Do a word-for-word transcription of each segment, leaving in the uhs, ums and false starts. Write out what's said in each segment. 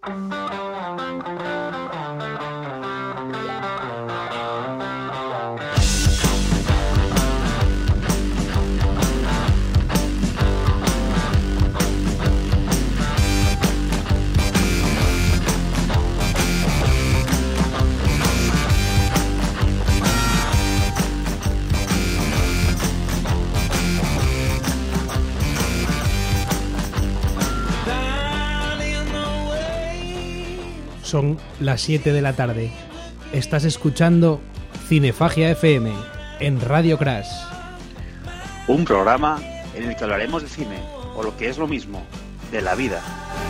Son las siete de la tarde. Estás escuchando Cinefagia F M en Radio Crash. Un programa en el que hablaremos de cine, o lo que es lo mismo, de la vida.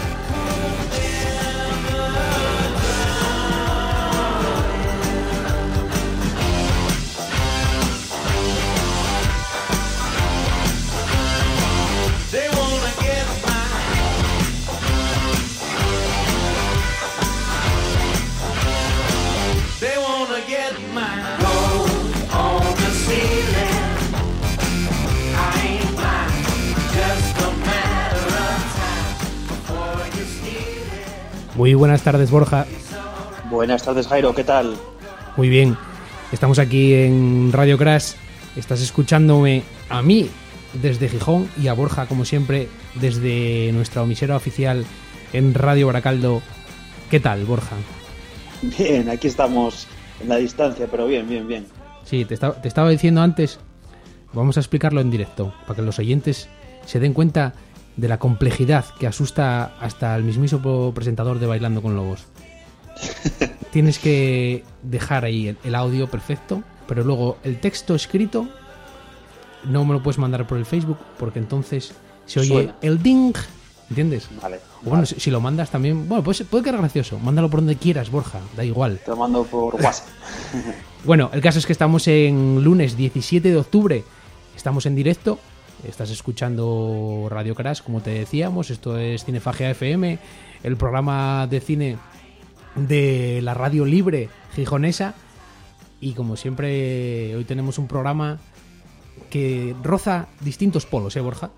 Muy buenas tardes, Borja. Buenas tardes, Jairo, ¿qué tal? Muy bien, estamos aquí en Radio Crash. Estás escuchándome a mí desde Gijón y a Borja, como siempre, desde nuestra emisora oficial en Radio Baracaldo. ¿Qué tal, Borja? Bien, aquí estamos en la distancia, pero bien, bien, bien. Sí, te, está, te estaba diciendo antes, vamos a explicarlo en directo, para que los oyentes se den cuenta de la complejidad que asusta hasta el mismísimo presentador de Bailando con Lobos. Tienes que dejar ahí el, el audio perfecto, pero luego el texto escrito no me lo puedes mandar por el Facebook, porque entonces se oye Suena. el ding, ¿entiendes? Vale. O bueno, vale. Si, si lo mandas también, bueno, pues puede quedar gracioso. Mándalo por donde quieras, Borja, da igual. Te lo mando por WhatsApp. Bueno, el caso es que estamos en lunes diecisiete de octubre, estamos en directo. Estás escuchando Radio Crash, como te decíamos. Esto es Cinefagia F M, el programa de cine de la radio libre gijonesa. Y como siempre, hoy tenemos un programa que roza distintos polos, ¿eh, Borja?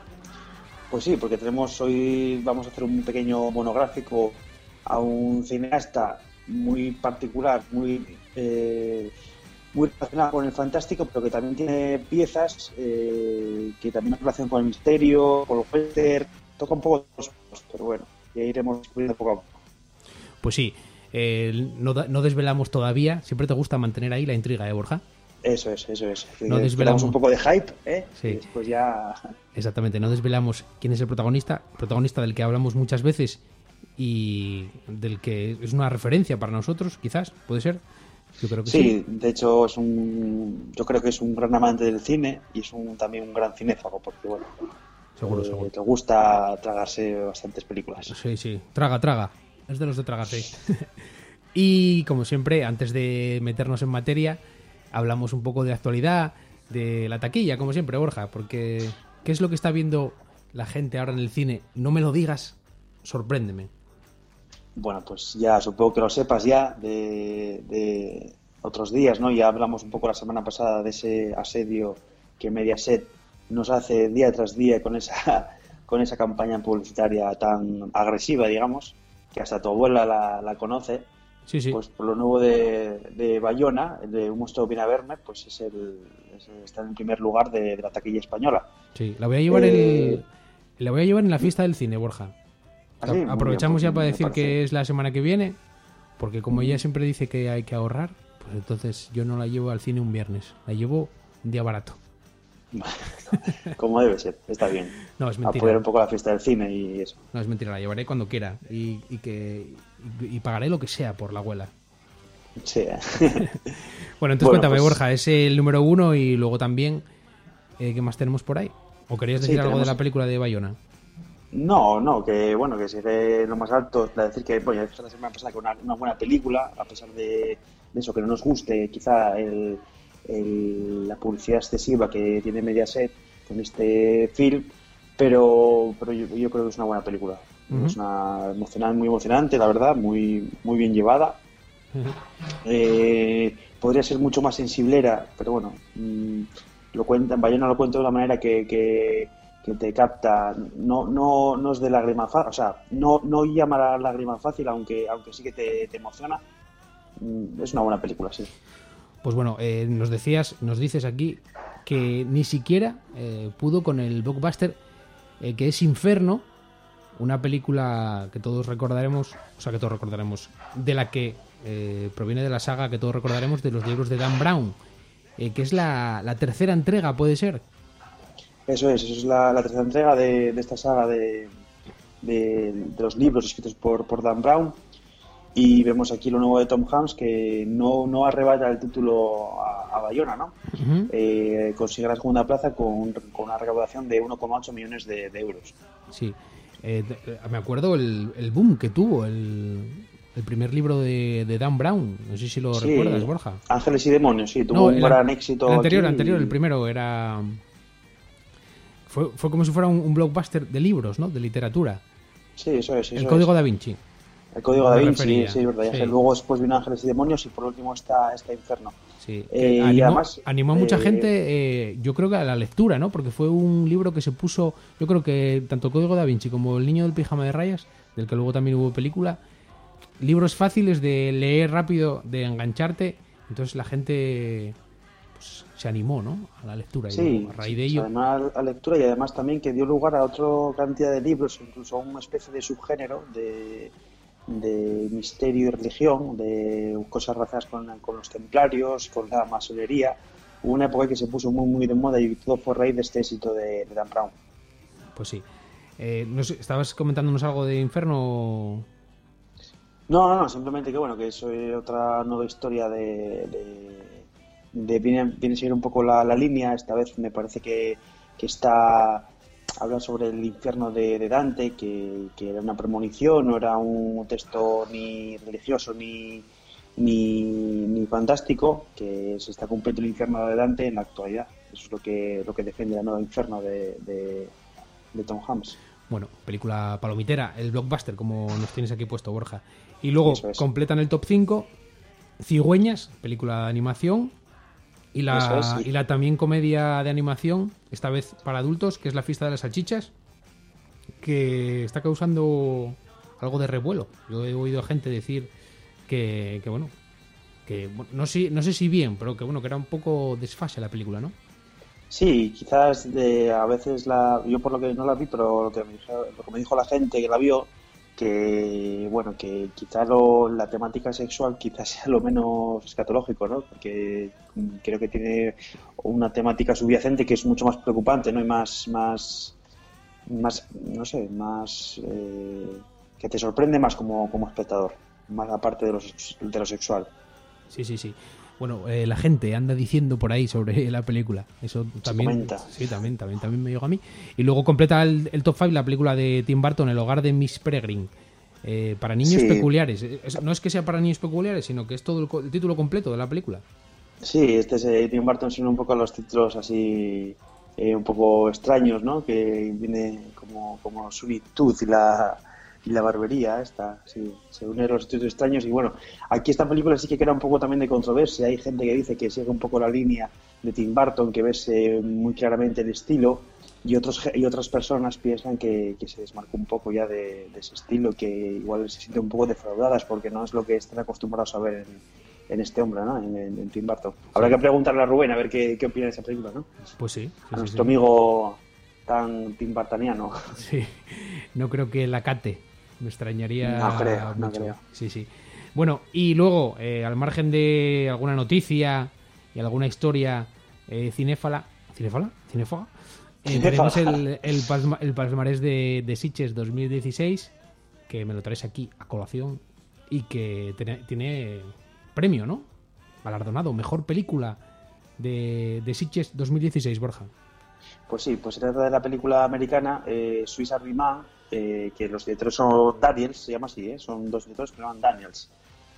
Pues sí, porque tenemos hoy, vamos a hacer un pequeño monográfico a un cineasta muy particular, muy... Eh, muy relacionada con el fantástico, pero que también tiene piezas eh, que también tienen relación con el misterio, con los western, toca un poco los dos, pero bueno, ya iremos descubriendo poco a poco. Pues sí, eh, no, no desvelamos todavía, siempre te gusta mantener ahí la intriga, ¿eh, Borja? Eso es, eso es. No desvelamos un poco de hype, ¿eh? Sí. Y después ya... Exactamente, no desvelamos quién es el protagonista, protagonista del que hablamos muchas veces y del que es una referencia para nosotros, quizás, ¿puede ser? Yo creo que sí, sí, de hecho es un, yo creo que es un gran amante del cine y es un, también un gran cinéfago, porque bueno, seguro, eh, seguro. te gusta tragarse bastantes películas. Sí, sí, traga, traga, es de los de tragarse. Y como siempre, antes de meternos en materia, hablamos un poco de actualidad, de la taquilla, como siempre, Borja, porque ¿qué es lo que está viendo la gente ahora en el cine? No me lo digas, sorpréndeme. Bueno, pues ya supongo que lo sepas ya de, de otros días, ¿no? Ya hablamos un poco la semana pasada de ese asedio que Mediaset nos hace día tras día con esa con esa campaña publicitaria tan agresiva, digamos, que hasta tu abuela la, la conoce. Sí, sí. Pues por lo nuevo de, de Bayona, de Un monstruo viene a verme, pues es el, es, está en el primer lugar de, de la taquilla española. Sí, la voy a llevar eh... el, la voy a llevar en la fiesta del cine, Borja. ¿Ah, sí? Aprovechamos bien, ya para decir parece. que es la semana que viene, porque como ella siempre dice que hay que ahorrar, pues entonces yo no la llevo al cine un viernes, la llevo un día barato. Como debe ser, está bien. No, es mentira. Apoyar un poco la fiesta del cine y eso. No, es mentira, la llevaré cuando quiera y, y que y, y pagaré lo que sea por la abuela. Sí. Bueno, entonces bueno, cuéntame, pues... Borja, es el número uno y luego también, eh, ¿qué más tenemos por ahí? ¿O querías decir sí, algo tenemos... de la película de Bayona? No, no, que bueno, que sigue lo más alto, es decir que, bueno, ya la semana pasada que una, una buena película, a pesar de, de eso, que no nos guste quizá el, el, la publicidad excesiva que tiene Mediaset con este film, pero, pero yo, yo creo que es una buena película. Uh-huh. Es una emocionante, muy emocionante, la verdad, muy, muy bien llevada. Uh-huh. Eh, podría ser mucho más sensiblera, pero bueno, mmm, lo cuentan, Bayona lo cuenta de una manera que, que que te capta, no, no, no es de lágrima fácil, o sea, no, no llama la lágrima fácil, aunque, aunque sí que te, te emociona. Es una buena película, sí. Pues bueno, eh, nos decías, nos dices aquí que ni siquiera eh, pudo con el blockbuster eh, que es Inferno, una película que todos recordaremos, o sea, que todos recordaremos, de la que eh, proviene de la saga que todos recordaremos de los libros de Dan Brown, eh, que es la, la tercera entrega, ¿puede ser? Eso es, eso es la, la tercera entrega de, de esta saga de, de, de los libros escritos por, por Dan Brown. Y vemos aquí lo nuevo de Tom Hanks, que no, no arrebata el título a, a Bayona, ¿no? Uh-huh. Eh, consigue la segunda plaza con, con una recaudación de uno coma ocho millones de, de euros. Sí, eh, me acuerdo el, el boom que tuvo el, el primer libro de, de Dan Brown. No sé si lo sí, recuerdas, Borja. Ángeles y demonios, sí, tuvo no, un gran éxito. El anterior, aquí anterior, y... el primero era... Fue, fue como si fuera un, un blockbuster de libros, ¿no? De literatura. Sí, eso es. Eso el Código es. Da Vinci. El Código Da Vinci, sí, sí, verdad. Sí. Luego después vino Ángeles y demonios y por último está, está Inferno. Sí. Eh, animó, y además, animó a mucha eh, gente, eh, yo creo que a la lectura, ¿no? Porque fue un libro que se puso, yo creo que tanto Código Da Vinci como El niño del pijama de rayas, del que luego también hubo película, libros fáciles de leer rápido, de engancharte, entonces la gente pues, se animó, ¿no? A la lectura. Sí, y a raíz de ello. Además a la lectura y además también que dio lugar a otra cantidad de libros, incluso a una especie de subgénero de... de misterio y religión, de cosas relacionadas con, con los templarios, con la masonería. Hubo una época que se puso muy muy de moda y todo fue raíz de este éxito de, de Dan Brown. Pues sí. Eh, no sé, ¿estabas comentándonos algo de Inferno? No, no, no, simplemente que bueno, que eso es otra nueva historia de... de, de viene, viene a seguir un poco la, la línea. Esta vez me parece que, que está... habla sobre el infierno de, de Dante, que, que era una premonición, no era un texto ni religioso ni, ni, ni fantástico, que se está cumpliendo el infierno de Dante en la actualidad. Eso es lo que, lo que defiende la nueva Inferno de, de, de Tom Hanks. Bueno, película palomitera, el blockbuster, como nos tienes aquí puesto, Borja. Y luego completan el top cinco, Cigüeñas, película de animación, y la, es, sí. y la también comedia de animación, esta vez para adultos, que es La fiesta de las salchichas, que está causando algo de revuelo. Yo he oído a gente decir que, que bueno, que no sé, no sé si bien, pero que bueno, que era un poco desfase la película, ¿no? Sí, quizás de, a veces la, yo por lo que no la vi, pero lo que me dijo, lo que me dijo la gente que la vio, que bueno, que quizás lo, la temática sexual quizás sea lo menos escatológico, ¿no? Porque creo que tiene una temática subyacente que es mucho más preocupante, ¿no? Y más, más, más, no sé, más eh, que te sorprende más como, como espectador, más aparte de lo, de lo sexual. Sí, sí, sí. Bueno, eh, la gente anda diciendo por ahí sobre la película. Eso también. Sí, también, también, también me llegó a mí. Y luego completa el, el top cinco la película de Tim Burton, El hogar de Miss Peregrine. Eh, para niños sí. peculiares. No es que sea para niños peculiares, sino que es todo el, el título completo de la película. Sí, este es eh, Tim Burton, son un poco los títulos así eh, un poco extraños, ¿no? Que viene como, como Sweet Tooth y la, y la barbería esta, sí, se unen los títulos extraños. Y bueno, aquí esta película sí que queda un poco también de controversia. Hay gente que dice que sigue un poco la línea de Tim Burton, que ves eh, muy claramente el estilo, y otros y otras personas piensan que, que se desmarcó un poco ya de, de ese estilo, que igual se sienten un poco defraudadas porque no es lo que están acostumbrados a ver en, en este hombre, ¿no? En, en, en Tim Burton. Habrá sí. que preguntarle a Rubén a ver qué, qué opina de esa película, ¿no? Pues sí. sí a sí, nuestro sí. amigo tan Tim Burtoniano. Sí, no creo que la cate. Me extrañaría no creo, mucho. No creo. Sí, sí. Bueno, y luego, eh, al margen de alguna noticia y alguna historia eh, cinéfala, ¿cinéfala? ¿Cinéfaga? Eh, tenemos el, el, palma, el palmarés de, de Sitges dos mil dieciséis, que me lo traes aquí a colación y que tiene, tiene premio, ¿no? Galardonado, mejor película de, de Sitges dos mil dieciséis, Borja. Pues sí, pues se trata de la película americana eh, Swiss Army Man, eh, que los directores son Daniels, se llama así, ¿eh? Son dos directores que se llaman Daniels.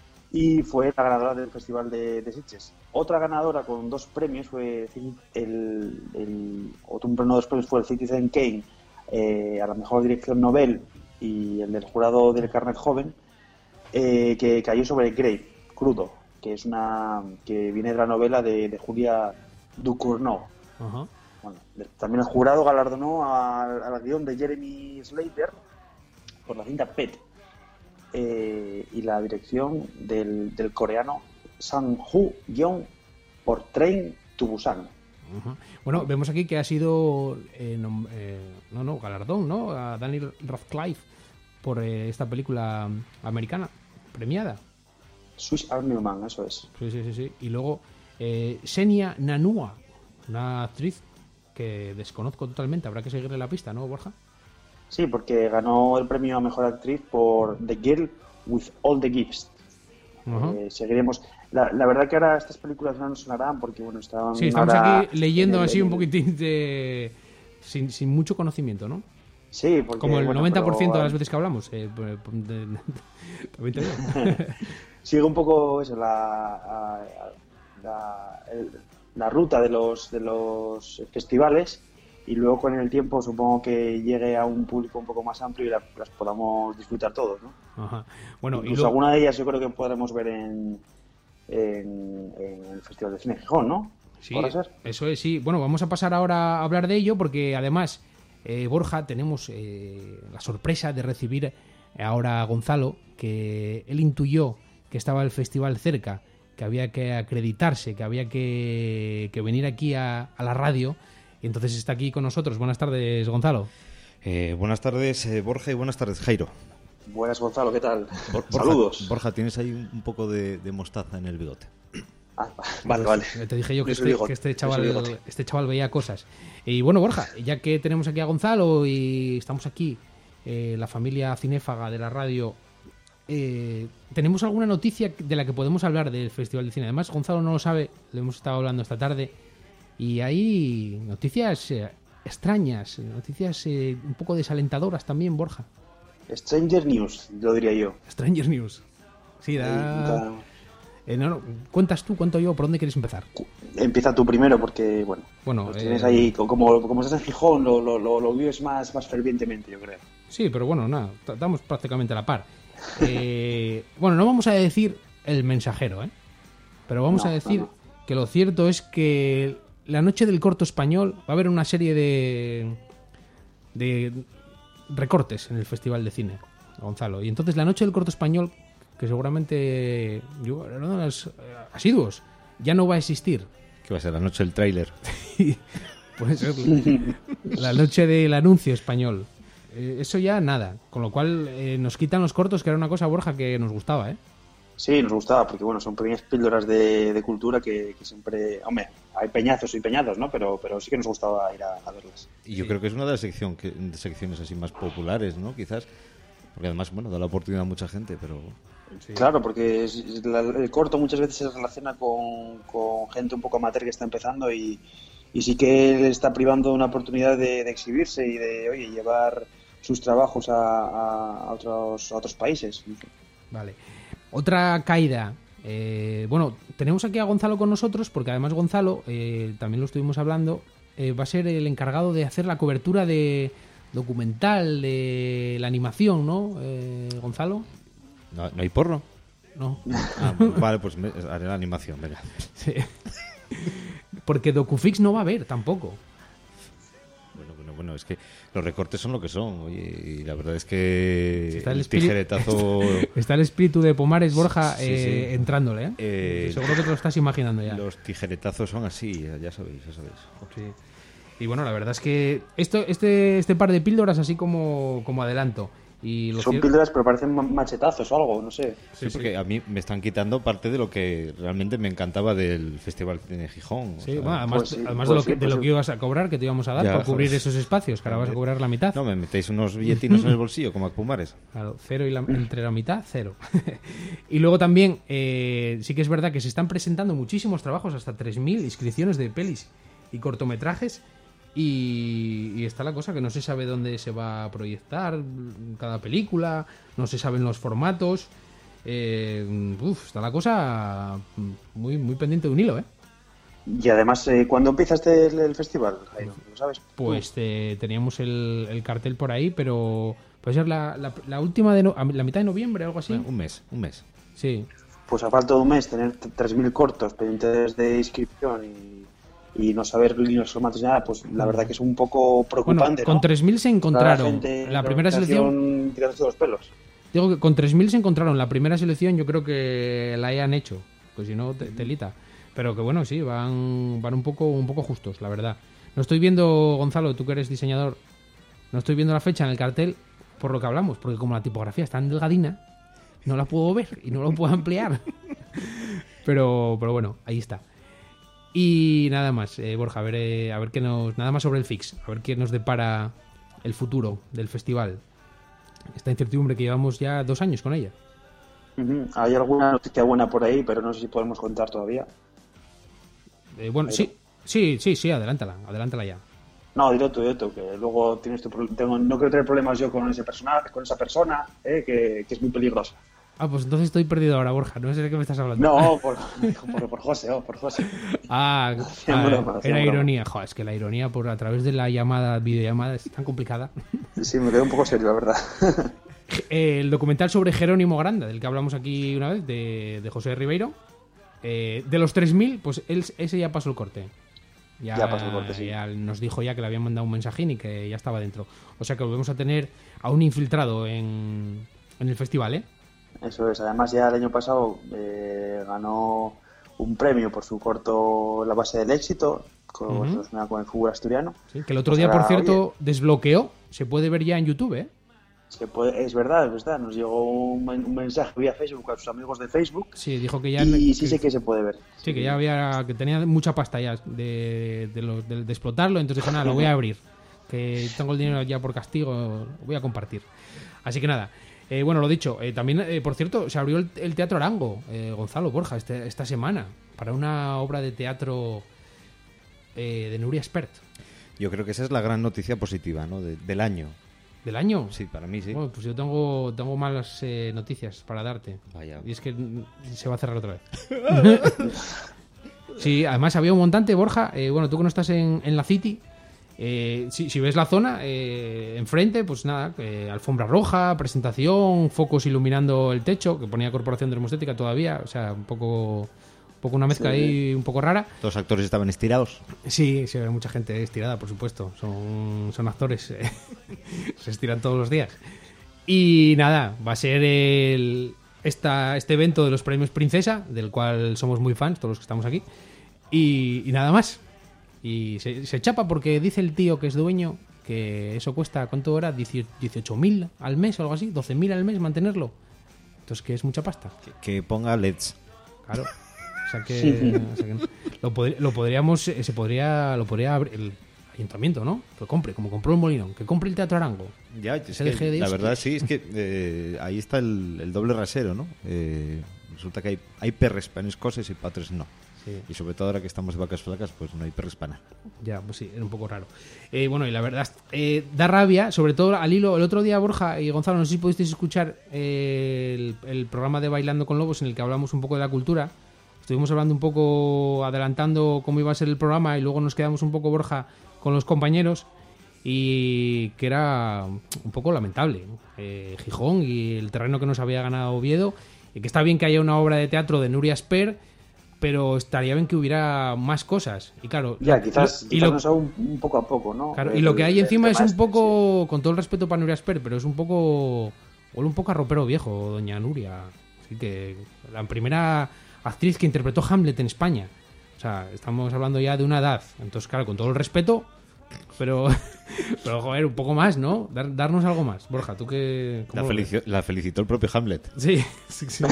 Y fue la ganadora del Festival de, de Sitges. Otra ganadora con dos premios fue el, el, el otro uno de los premios fue el Citizen Kane eh, a la mejor dirección novel y el del jurado del Carnet Joven, eh, que cayó sobre Grey, Crudo, que es una que viene de la novela de, de Julia Ducournau. Uh-huh. bueno, también el jurado galardonó al, al guión de Jeremy Slater por la cinta Pet, eh, y la dirección del, del coreano Sang-Woo Yeon por Train to Busan. Uh-huh. Bueno, vemos aquí que ha sido eh, no, eh, no, no, galardón, ¿no? A Daniel Radcliffe por eh, esta película americana premiada. Swiss Army Man, eso es. Sí, sí, sí, sí. Y luego eh, Xenia Nanua, una actriz que desconozco totalmente, habrá que seguirle la pista, ¿no, Borja? Sí, porque ganó el premio a Mejor Actriz por The Girl with All the Gifts. Uh-huh. Eh, seguiremos. La, la verdad que ahora estas películas no nos sonarán porque, bueno, estaban... Sí, estamos ahora aquí leyendo el, así el, un poquitín de... Sin, sin mucho conocimiento, ¿no? Sí, porque... Como el bueno, noventa por ciento pero, de las veces que hablamos. Eh, de, de, de, de, sigue un poco eso, la, la, el, la ruta de los, de los festivales, y luego con el tiempo supongo que llegue a un público un poco más amplio y la, las podamos disfrutar todos, ¿no? Ajá. Bueno, incluso y luego... alguna de ellas yo creo que podremos ver en, en, en el Festival de Cine Gijón, ¿no? Sí, ¿Podrá ser? Eso es, sí. Bueno, vamos a pasar ahora a hablar de ello porque además, eh, Borja, tenemos eh, la sorpresa de recibir ahora a Gonzalo, que él intuyó que estaba el festival cerca, que había que acreditarse, que había que, que venir aquí a, a la radio, y entonces está aquí con nosotros. Buenas tardes, Gonzalo. Eh, buenas tardes, eh, Borja, y buenas tardes, Jairo. Buenas, Gonzalo, ¿qué tal? Bor- Borja, Saludos. Borja, tienes ahí un, un poco de, de mostaza en el bigote. Ah, vale, vale. Te dije yo que este, que este chaval este chaval veía cosas. Y bueno, Borja, ya que tenemos aquí a Gonzalo y estamos aquí, eh, la familia cinéfaga de la radio, eh, tenemos alguna noticia de la que podemos hablar del Festival de Cine. Además, Gonzalo no lo sabe, lo hemos estado hablando esta tarde, y hay noticias eh, extrañas, noticias eh, un poco desalentadoras también, Borja. Stranger News, lo diría yo. Stranger News. Sí, da... Ahí, Eh, no, no, cuentas tú, cuento yo, ¿por dónde quieres empezar? Empieza tú primero porque, bueno, bueno lo tienes eh... ahí, como, como estás en Gijón, lo, lo, lo, lo vives más, más fervientemente, yo creo. Sí, pero bueno, nada, estamos prácticamente a la par. Eh, bueno, no vamos a decir El Mensajero, ¿eh? Pero vamos no, a decir no, no. que lo cierto es que la noche del corto español va a haber una serie de, de recortes en el Festival de Cine, Gonzalo. Y entonces la noche del corto español, que seguramente yo era uno de los asiduos, ya no va a existir. ¿Qué va a ser, la noche del tráiler? Puede ser la noche del anuncio español. Eh, eso ya nada, con lo cual eh, nos quitan los cortos, que era una cosa, Borja, que nos gustaba, ¿eh? Sí, nos gustaba, porque bueno, son pequeñas píldoras de, de cultura que, que siempre... Hombre, hay peñazos y peñazos, ¿no? Pero, pero sí que nos gustaba ir a, a verlas. Y yo sí. creo que es una de las sección que, de secciones así más populares, ¿no? Quizás, porque además, bueno, da la oportunidad a mucha gente, pero... Sí. Claro, porque es, es la, el corto muchas veces se relaciona con, con gente un poco amateur que está empezando y, y sí que le está privando de una oportunidad de, de exhibirse y de, oye, llevar sus trabajos a, a, a, otros, a otros países. Vale. Otra caída. Eh, bueno, tenemos aquí a Gonzalo con nosotros porque además Gonzalo, eh, también lo estuvimos hablando, eh, va a ser el encargado de hacer la cobertura de documental, de la animación, ¿no, eh, Gonzalo? ¿No, ¿No hay porno? No. Ah, vale, pues me, haré la animación, venga. Sí. Porque Docufix no va a haber tampoco. Bueno, bueno, bueno, es que los recortes son lo que son, oye, y la verdad es que está el, el espíritu, tijeretazo... Está el espíritu de Pomares, Borja, sí, eh, sí. entrándole, ¿eh? eh Seguro que te lo estás imaginando ya. Los tijeretazos son así, ya sabéis, ya sabéis. Sí. Y bueno, la verdad es que esto, este, este par de píldoras así como, como adelanto. Y Son cier... píldoras, pero parecen machetazos o algo, no sé. Sí, sí, porque sí. A mí me están quitando parte de lo que realmente me encantaba del Festival de Gijón. Sí, o sea, bueno, además, pues sí, además pues de, lo sí, que, pues de lo sí. que ibas a cobrar, que te íbamos a dar ya, por cubrir joder. esos espacios, que ahora vas a cobrar la mitad. No, me metéis unos billetinos en el bolsillo, como a Pumares. Claro, cero y la, entre la mitad, cero. Y luego también, eh, sí que es verdad que se están presentando muchísimos trabajos, hasta tres mil inscripciones de pelis y cortometrajes. Y, y está la cosa que no se sabe dónde se va a proyectar cada película, no se saben los formatos. Eh, uf, está la cosa muy muy pendiente de un hilo, ¿eh? Y además, eh, ¿cuándo empieza este el, el festival, Jairo? ¿Lo sabes? Pues eh, teníamos el, el cartel por ahí, pero puede ser la, la, la última de no, la mitad de noviembre, algo así. Bueno, un mes, un mes. Sí. Pues a falta de un mes tener tres mil cortos pendientes de inscripción y y no saber ni los formatos ni nada, pues la verdad que es un poco preocupante. Bueno, con ¿no? tres mil se encontraron. La, gente, la primera selección. Tirándose los pelos. Digo que con tres mil se encontraron. La primera selección yo creo que la hayan hecho. Pues si no, te, telita. Pero que bueno, sí, van, van un poco, un poco justos, la verdad. No estoy viendo, Gonzalo, tú que eres diseñador, no estoy viendo la fecha en el cartel por lo que hablamos, porque como la tipografía es tan delgadina, no la puedo ver y no la puedo ampliar. pero, pero bueno, ahí está. Y nada más, eh, Borja, a ver, eh, a ver qué nos, nada más sobre el Fix, a ver qué nos depara el futuro del festival. Esta incertidumbre que llevamos ya dos años con ella. Uh-huh. Hay alguna noticia buena por ahí, pero no sé si podemos contar todavía. Eh, bueno, pero... sí, sí, sí, sí, adelántala, adelántala ya. No, directo, directo, que luego tienes tu pro... tengo, no quiero tener problemas yo con ese personaje, con esa persona, eh, que, que es muy peligrosa. Ah, pues entonces estoy perdido ahora, Borja, no sé de qué me estás hablando. No, por, por, por José, oh, por José. Ah, ah broma, era ironía. Joder, es que la ironía por a través de la llamada, videollamada, es tan complicada. Sí, me quedé un poco serio, la verdad. El documental sobre Jerónimo Granda, del que hablamos aquí una vez, de, de José Ribeiro. Eh, de los tres mil, pues él, ese ya pasó el corte. Ya, ya pasó el corte, sí. Ya nos dijo ya que le habían mandado un mensajín y que ya estaba dentro. O sea que volvemos a tener a un infiltrado en, en el festival, ¿eh? Eso es. Además, ya el año pasado eh, ganó un premio por su corto La base del éxito, con, uh-huh. con el fútbol asturiano. Sí, que el otro día, pues ahora, por cierto, oye, desbloqueó. Se puede ver ya en YouTube, ¿eh? Se puede, es verdad, es verdad. Nos llegó un, un mensaje vía Facebook a sus amigos de Facebook. Sí, dijo que ya. Y que, sí sé que se puede ver. Sí, sí, que ya había. Que tenía mucha pasta ya de, de, lo, de, de explotarlo. Entonces dijo, nada, lo voy a abrir. Que tengo el dinero ya por castigo. Lo voy a compartir. Así que nada. Eh, bueno, lo dicho. Eh, también, eh, por cierto, se abrió el, el Teatro Arango, eh, Gonzalo Borja, este, esta semana. Para una obra de teatro eh, de Nuria Espert. Yo creo que esa es la gran noticia positiva, ¿no? De, del año. ¿Del año? Sí, para mí sí. Bueno, pues yo tengo, tengo malas eh, noticias para darte. Vaya. Y es que se va a cerrar otra vez. Sí, además había un montante, Borja. Eh, bueno, tú que no estás en, en la City, eh, si, si ves la zona, eh, enfrente, pues nada, eh, alfombra roja, presentación, focos iluminando el techo, que ponía Corporación Dermostética todavía. O sea, un poco... Un poco una mezcla sí. ahí un poco rara. ¿Los actores estaban estirados? Sí, sí, hay mucha gente estirada, por supuesto. Son, son actores. Eh. Se estiran todos los días. Y nada, va a ser el, esta, este evento de los premios Princesa, del cual somos muy fans, todos los que estamos aquí. Y, y nada más. Y se, se chapa porque dice el tío que es dueño que eso cuesta, ¿cuánto era? dieciocho mil al mes o algo así, doce mil al mes mantenerlo. Entonces, que es mucha pasta. Que, que ponga L E Ds. Claro. O sea que, o sea que lo, pod- lo podríamos, se podría, lo podría abrir el ayuntamiento, ¿no? Que compre, como compró el Molinón, que compre el Teatro Arango. Ya, es que, la verdad sí, es que eh, ahí está el, el doble rasero, ¿no? Eh, resulta que hay, hay perres para unas cosas y para otras no. Sí. Y sobre todo ahora que estamos de vacas flacas, pues no hay perres para nada. Ya, pues sí, era un poco raro. Eh, bueno, y la verdad, eh, da rabia, sobre todo al hilo. El otro día, Borja y Gonzalo, no sé si pudisteis escuchar eh, el, el programa de Bailando con Lobos en el que hablamos un poco de la cultura. Estuvimos hablando un poco, adelantando cómo iba a ser el programa y luego nos quedamos un poco, Borja, con los compañeros y que era un poco lamentable. Eh, Gijón y el terreno que nos había ganado Oviedo, y que está bien que haya una obra de teatro de Nuria Espert, pero estaría bien que hubiera más cosas. Y claro, ya, lo, quizás, lo, quizás lo, nos haga un, un poco a poco, ¿no? Claro, el, y lo que hay encima es un poco, sí. Con todo el respeto para Nuria Espert, pero es un poco, huele un poco a ropero viejo, doña Nuria. Así que la primera actriz que interpretó Hamlet en España. O sea, estamos hablando ya de una edad. Entonces, claro, con todo el respeto, pero, pero joder, un poco más, ¿no? Dar, darnos algo más. Borja, tú que... La, felici- la felicitó el propio Hamlet. Sí, sí, sí.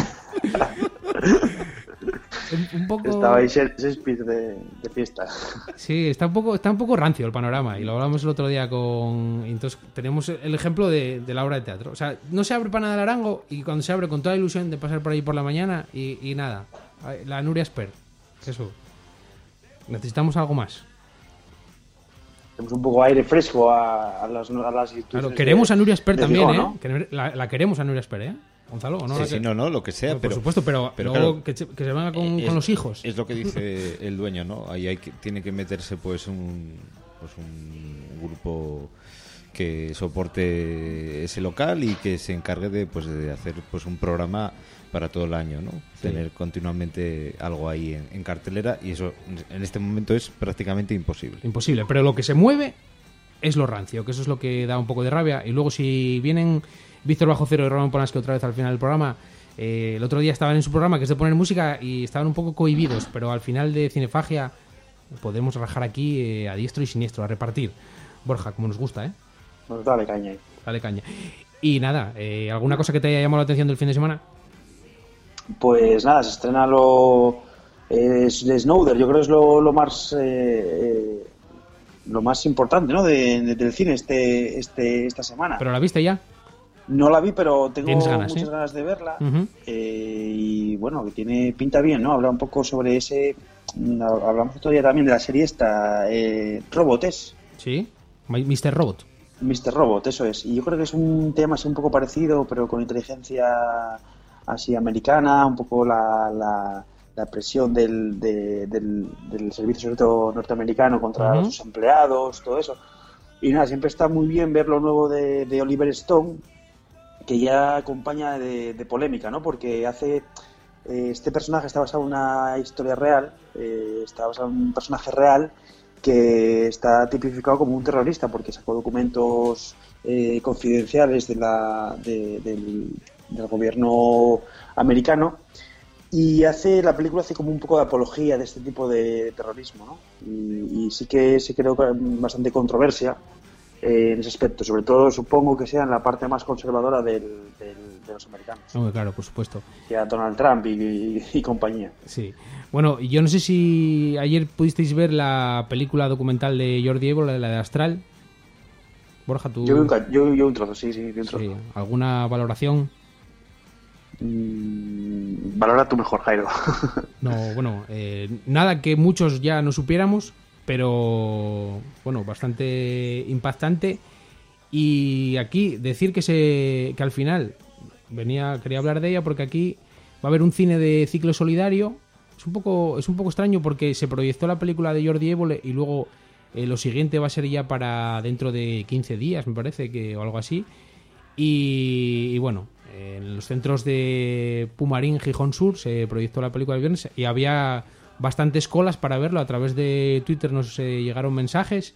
un, un poco... Estaba ahí Shakespeare de, de fiesta. Sí, está un poco está un poco rancio el panorama. Y lo hablamos el otro día con... Entonces tenemos el ejemplo de, de la obra de teatro. O sea, no se abre para nada el Arango y cuando se abre con toda la ilusión de pasar por ahí por la mañana y, y nada. La Nuria Espert. Eso. Necesitamos algo más. Tenemos un poco de aire fresco a, a las, a las claro, queremos de, a Nuria Espert también, Gijón, ¿eh? ¿no? La, la queremos a Nuria Espert, ¿eh? Gonzalo, ¿no? Sí, que... sí, no, no, lo que sea. Por, pero, por supuesto, pero, pero luego claro, que, se, que se venga con, es, con los hijos. Es lo que dice el dueño, ¿no? Ahí hay que, tiene que meterse pues un, pues un grupo que soporte ese local y que se encargue de, pues, de hacer pues un programa para todo el año, ¿no? Sí. Tener continuamente algo ahí en, en cartelera, y eso en este momento es prácticamente imposible. Imposible, pero lo que se mueve es lo rancio, que eso es lo que da un poco de rabia. Y luego si vienen Víctor Bajo Cero y Ramón Polanski otra vez al final del programa, eh, el otro día estaban en su programa, que es de poner música, y estaban un poco cohibidos, pero al final de Cinefagia podemos rajar aquí eh, a diestro y siniestro, a repartir. Borja, como nos gusta, ¿eh? Pues dale caña. Dale caña. Y nada, eh, ¿alguna cosa que te haya llamado la atención del fin de semana? Pues nada, se estrena lo eh, de Snowder. Yo creo que es lo, lo más eh, eh, lo más importante, ¿no? De, de, del cine este este esta semana. ¿Pero la viste ya? No la vi, pero tengo ganas, muchas ¿eh? ganas de verla. Uh-huh. eh, y bueno, que tiene pinta bien, ¿no? Habla un poco sobre ese. Hablamos otro día también de la serie esta, eh, Robotes. Sí, mister Robot. mister Robot, eso es. Y yo creo que es un tema así un poco parecido, pero con inteligencia así americana, un poco la, la, la presión del, de, del, del servicio secreto norteamericano contra uh-huh. sus empleados, todo eso. Y nada, siempre está muy bien ver lo nuevo de, de Oliver Stone, que ya acompaña de, de polémica, ¿no? Porque hace... Eh, este personaje está basado en una historia real, eh, está basado en un personaje real que está tipificado como un terrorista porque sacó documentos eh, confidenciales de la, de, del, del gobierno americano, y hace la película hace como un poco de apología de este tipo de terrorismo, ¿no? Y, y sí que sí creo que hay bastante controversia eh, en ese aspecto, sobre todo supongo que sea en la parte más conservadora del, del, de los americanos. Oh, claro, por supuesto. Ya Donald Trump y, y, y compañía. Sí. Bueno, yo no sé si ayer pudisteis ver la película documental de Jordi Évole, la de Astral. Borja, tú... Yo vi un, yo, yo un trozo, sí, sí, vi un trozo. Sí. ¿Alguna valoración? Mm, valora tú mejor, Jairo. No, bueno, eh, nada que muchos ya no supiéramos, pero bueno, bastante impactante. Y aquí decir que se que al final venía quería hablar de ella porque aquí va a haber un cine de ciclo solidario. Es un poco es un poco extraño porque se proyectó la película de Jordi Évole y luego eh, lo siguiente va a ser ya para dentro de quince días, me parece, que o algo así. Y, y bueno, en los centros de Pumarín, Gijón Sur, se proyectó la película el viernes y había bastantes colas para verlo. A través de Twitter nos eh, llegaron mensajes.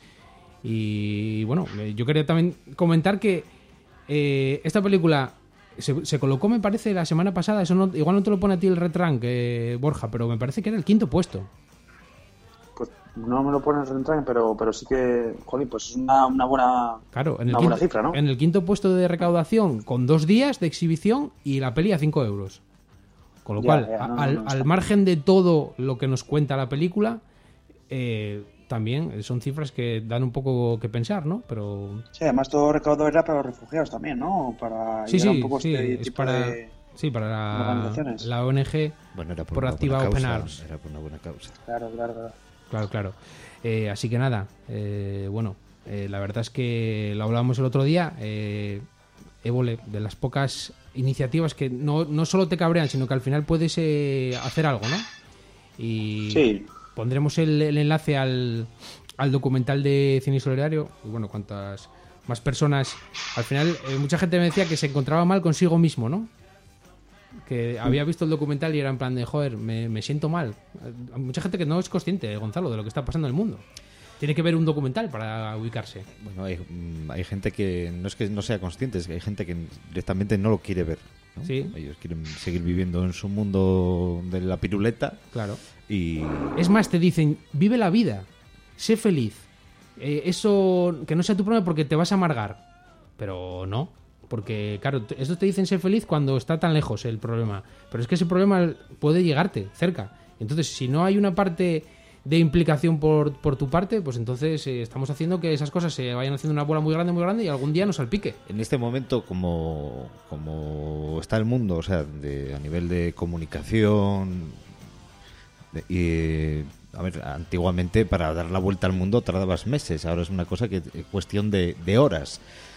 Y bueno, yo quería también comentar que eh, esta película se, se colocó, me parece, la semana pasada. Eso no, igual no te lo pone a ti el Retrank, eh, Borja, pero me parece que era el quinto puesto. Pues no me lo pone el Retrank, pero, pero sí que, joder, pues es una, una buena, claro, en el una quinto, buena cifra, ¿no? En el quinto puesto de recaudación, con dos días de exhibición y la peli a cinco euros. Con lo ya, cual, ya, no, al, no, no al margen de todo lo que nos cuenta la película, eh, también son cifras que dan un poco que pensar, ¿no? Pero sí, además todo recaudado era para los refugiados también, ¿no? Para sí, sí, un poco sí, este es tipo para de sí, para la, la O N G, bueno, era por Proactiva una Open causa, Arms. Era por una buena causa. Claro, claro, claro. Claro, claro. Eh, así que nada, eh, bueno, eh, la verdad es que lo hablábamos el otro día, eh, Évole, de las pocas iniciativas que no, no solo te cabrean, sino que al final puedes eh, hacer algo, ¿no? Y sí. Pondremos el, el enlace al, al documental de Cine Solidario. Y bueno, cuantas más personas... Al final, eh, mucha gente me decía que se encontraba mal consigo mismo, ¿no? Que había visto el documental y era en plan de, joder, me, me siento mal. Hay mucha gente que no es consciente, Gonzalo, de lo que está pasando en el mundo. Tiene que ver un documental para ubicarse. Bueno, hay, hay gente que no es que no sea consciente, es que hay gente que directamente no lo quiere ver, ¿no? Sí. Ellos quieren seguir viviendo en su mundo de la piruleta. Claro. Y es más, te dicen, vive la vida, sé feliz. Eh, eso, que no sea tu problema porque te vas a amargar. Pero no, porque claro, esto te dicen ser feliz cuando está tan lejos el problema. Pero es que ese problema puede llegarte cerca. Entonces, si no hay una parte de implicación por, por tu parte, pues entonces eh, estamos haciendo que esas cosas se vayan haciendo una bola muy grande, muy grande y algún día nos salpique. En este momento, como, como está el mundo, o sea, de, a nivel de comunicación, de, y, a ver, antiguamente para dar la vuelta al mundo tardabas meses, ahora es una cosa que cuestión de, de horas.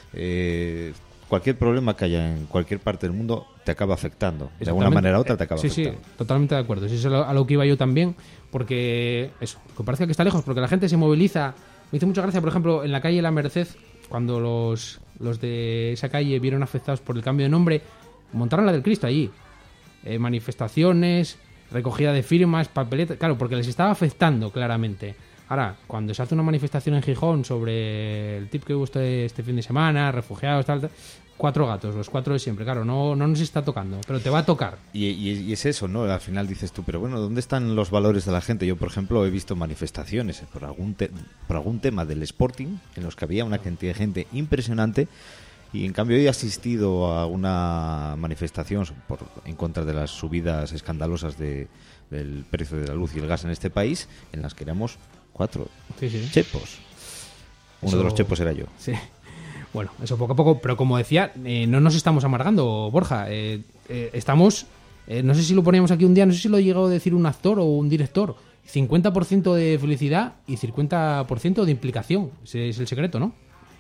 Eh, cualquier problema que haya en cualquier parte del mundo te acaba afectando. De alguna manera u otra te acaba sí, afectando. Sí, totalmente de acuerdo. Sí, eso es a lo que iba yo también, porque eso, que parece que está lejos, porque la gente se moviliza. Me hizo mucha gracia, por ejemplo, en la calle La Merced cuando los, los de esa calle vieron afectados por el cambio de nombre, montaron la del Cristo allí. Eh, manifestaciones, recogida de firmas, papeletas, claro, porque les estaba afectando claramente. Ahora, cuando se hace una manifestación en Gijón sobre el tip que hubo este, este fin de semana, refugiados, tal, tal, cuatro gatos, los cuatro de siempre, claro, no, no nos está tocando, pero te va a tocar. Y, y, y es eso, ¿no? Al final dices tú, pero bueno, ¿dónde están los valores de la gente? Yo, por ejemplo, he visto manifestaciones por algún, te- por algún tema del Sporting, en los que había una cantidad de gente impresionante, y en cambio he asistido a una manifestación por, en contra de las subidas escandalosas de, del precio de la luz y el gas en este país, en las que éramos cuatro Sí, sí. chepos. Uno Eso- de los chepos era yo. Sí. Bueno, eso poco a poco, pero como decía, eh, no nos estamos amargando, Borja. Eh, eh, estamos, eh, no sé si lo poníamos aquí un día, no sé si lo llegó a decir un actor o un director. cincuenta por ciento de felicidad y cincuenta por ciento de implicación. Ese es el secreto, ¿no?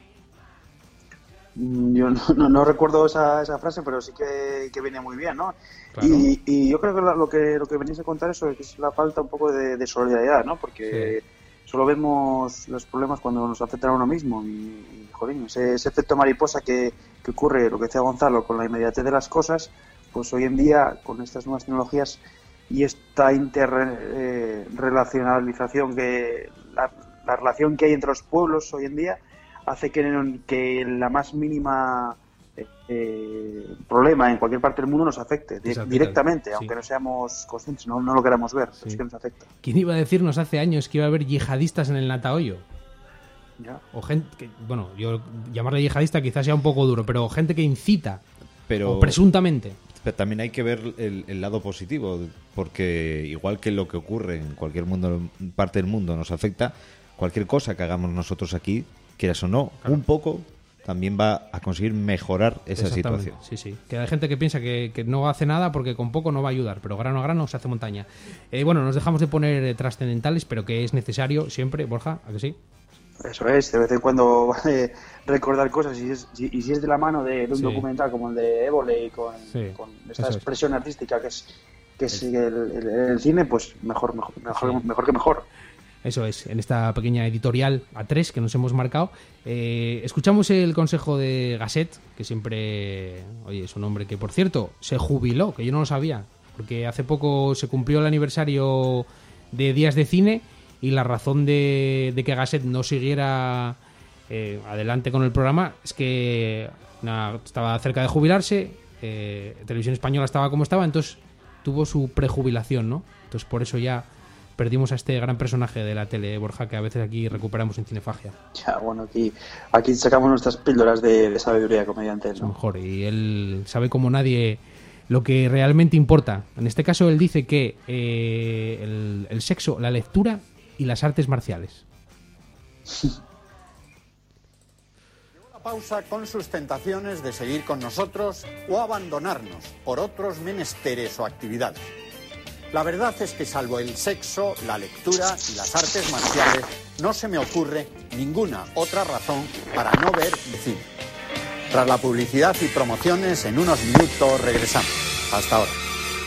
Mm, Yo no, no, no recuerdo esa, esa frase, pero sí que, que viene muy bien, ¿no? Claro. Y, y yo creo que la- lo que lo que venís a contar eso es que es la falta un poco de, de solidaridad, ¿no? Porque solo vemos los problemas cuando nos afectan a uno mismo y, y jolín, ese, ese efecto mariposa que, que ocurre, lo que decía Gonzalo, con la inmediatez de las cosas, pues hoy en día, con estas nuevas tecnologías y esta interrelacionalización, que la, la relación que hay entre los pueblos hoy en día, hace que, que la más mínima eh, eh, problema en cualquier parte del mundo nos afecte di- Exacto, directamente, sí. aunque no seamos conscientes, no, no lo queramos ver, Sí. pero sí que nos afecta. ¿Quién iba a decirnos hace años que iba a haber yihadistas en el Natahoyo? ¿Ya? O gente que, bueno, yo llamarle yihadista quizás sea un poco duro, pero gente que incita, Pero... o presuntamente. Pero también hay que ver el, el lado positivo, porque igual que lo que ocurre en cualquier mundo, parte del mundo nos afecta, cualquier cosa que hagamos nosotros aquí, quieras o no, Claro. un poco también va a conseguir mejorar esa Exactamente, situación. Sí, sí. Que hay gente que piensa que, que no hace nada porque con poco no va a ayudar, pero grano a grano se hace montaña. Eh, bueno, nos dejamos de poner eh, trascendentales, pero que es necesario siempre, Borja, ¿a que sí? Eso es, de vez en cuando vale recordar cosas y, es, y, y si es de la mano de, de un Sí. documental como el de Évole y con, Sí, con esta eso es. expresión artística que es que es el, el- el cine, pues mejor mejor mejor, Sí. mejor que mejor. Eso es, en esta pequeña editorial A tres que nos hemos marcado. Eh, escuchamos el consejo de Gasset, que siempre, oye, es un hombre que, por cierto, se jubiló, que yo no lo sabía, porque hace poco se cumplió el aniversario de Días de Cine y la razón de, de que Gasset no siguiera eh, adelante con el programa es que na, estaba cerca de jubilarse, eh, Televisión Española estaba como estaba, entonces tuvo su prejubilación, ¿no? Entonces por eso ya perdimos a este gran personaje de la tele, Borja, que a veces aquí recuperamos en Cinefagia. Ya, bueno, aquí aquí sacamos nuestras píldoras de, de sabiduría comediante, Es lo ¿no? mejor. Y él sabe como nadie lo que realmente importa. En este caso él dice que eh, el, el sexo, la lectura y las artes marciales. Una pausa con sus tentaciones de seguir con nosotros o abandonarnos por otros menesteres o actividades. La verdad es que salvo el sexo, la lectura y las artes marciales, no se me ocurre ninguna otra razón para no ver cine. Tras la publicidad y promociones, en unos minutos regresamos. Hasta ahora.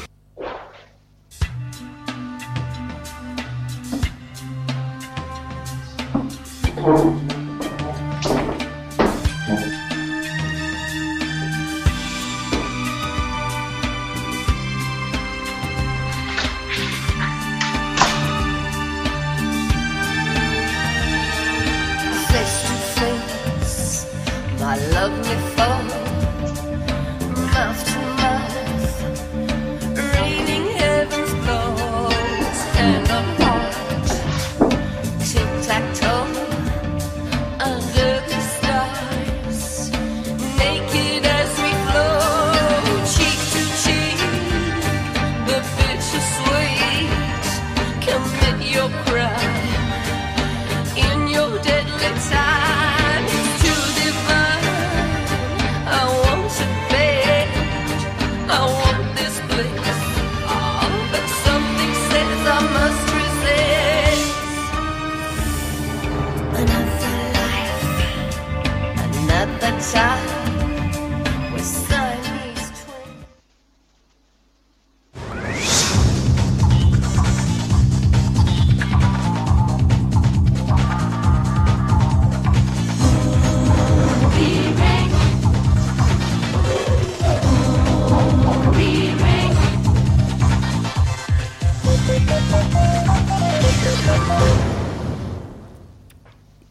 Face to face, my lovely foe, mouth to mouth,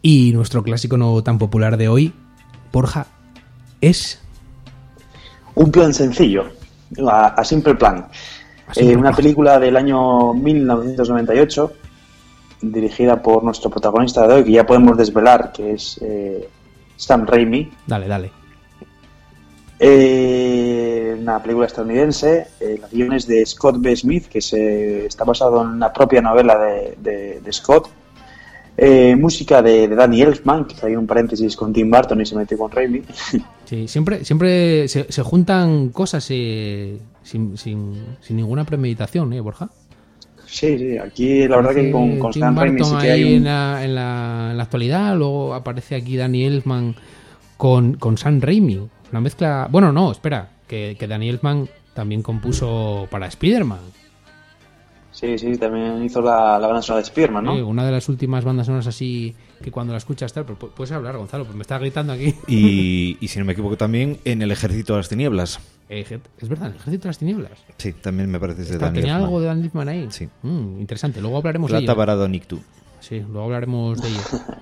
Y nuestro clásico no tan popular de hoy, Borja, es... Un plan sencillo, a, a simple plan. A simple Eh, una plan. película del año mil novecientos noventa y ocho, dirigida por nuestro protagonista de hoy, que ya podemos desvelar, que es eh, Sam Raimi. Dale, dale. Eh, una película estadounidense, eh, el guion es de Scott B. Smith, que se, está basado en la propia novela de, de, de Scott. Eh, música de, de Danny Elfman, que hay un paréntesis con Tim Burton y se metió con Raimi. Sí, siempre, siempre se, se juntan cosas eh, sin, sin, sin ninguna premeditación, ¿eh, Borja? Sí, sí, aquí la verdad que con, con Tim Sam Raimi Burton sí que ahí hay en, un... la, en, la, en la actualidad, luego aparece aquí Danny Elfman con, con Sam Raimi. Una mezcla... Bueno, no, espera, que, que Danny Elfman también compuso para Spider-Man. Sí, sí, también hizo la, la banda sonora de Spearman, ¿no? Eh, una de las últimas bandas sonoras así que cuando la escuchas tal, pero pu- puedes hablar, Gonzalo, pues me está gritando aquí. Y, y si no me equivoco también en El Ejército de las Tinieblas. Eh, es verdad, el Ejército de las Tinieblas. Sí, también me parece de Está- Danny ¿Tenía Elfman. algo de Dan Elfman ahí? Sí. Mm, interesante, luego hablaremos de Plata ello. varado Nictu. Sí, luego hablaremos de ello.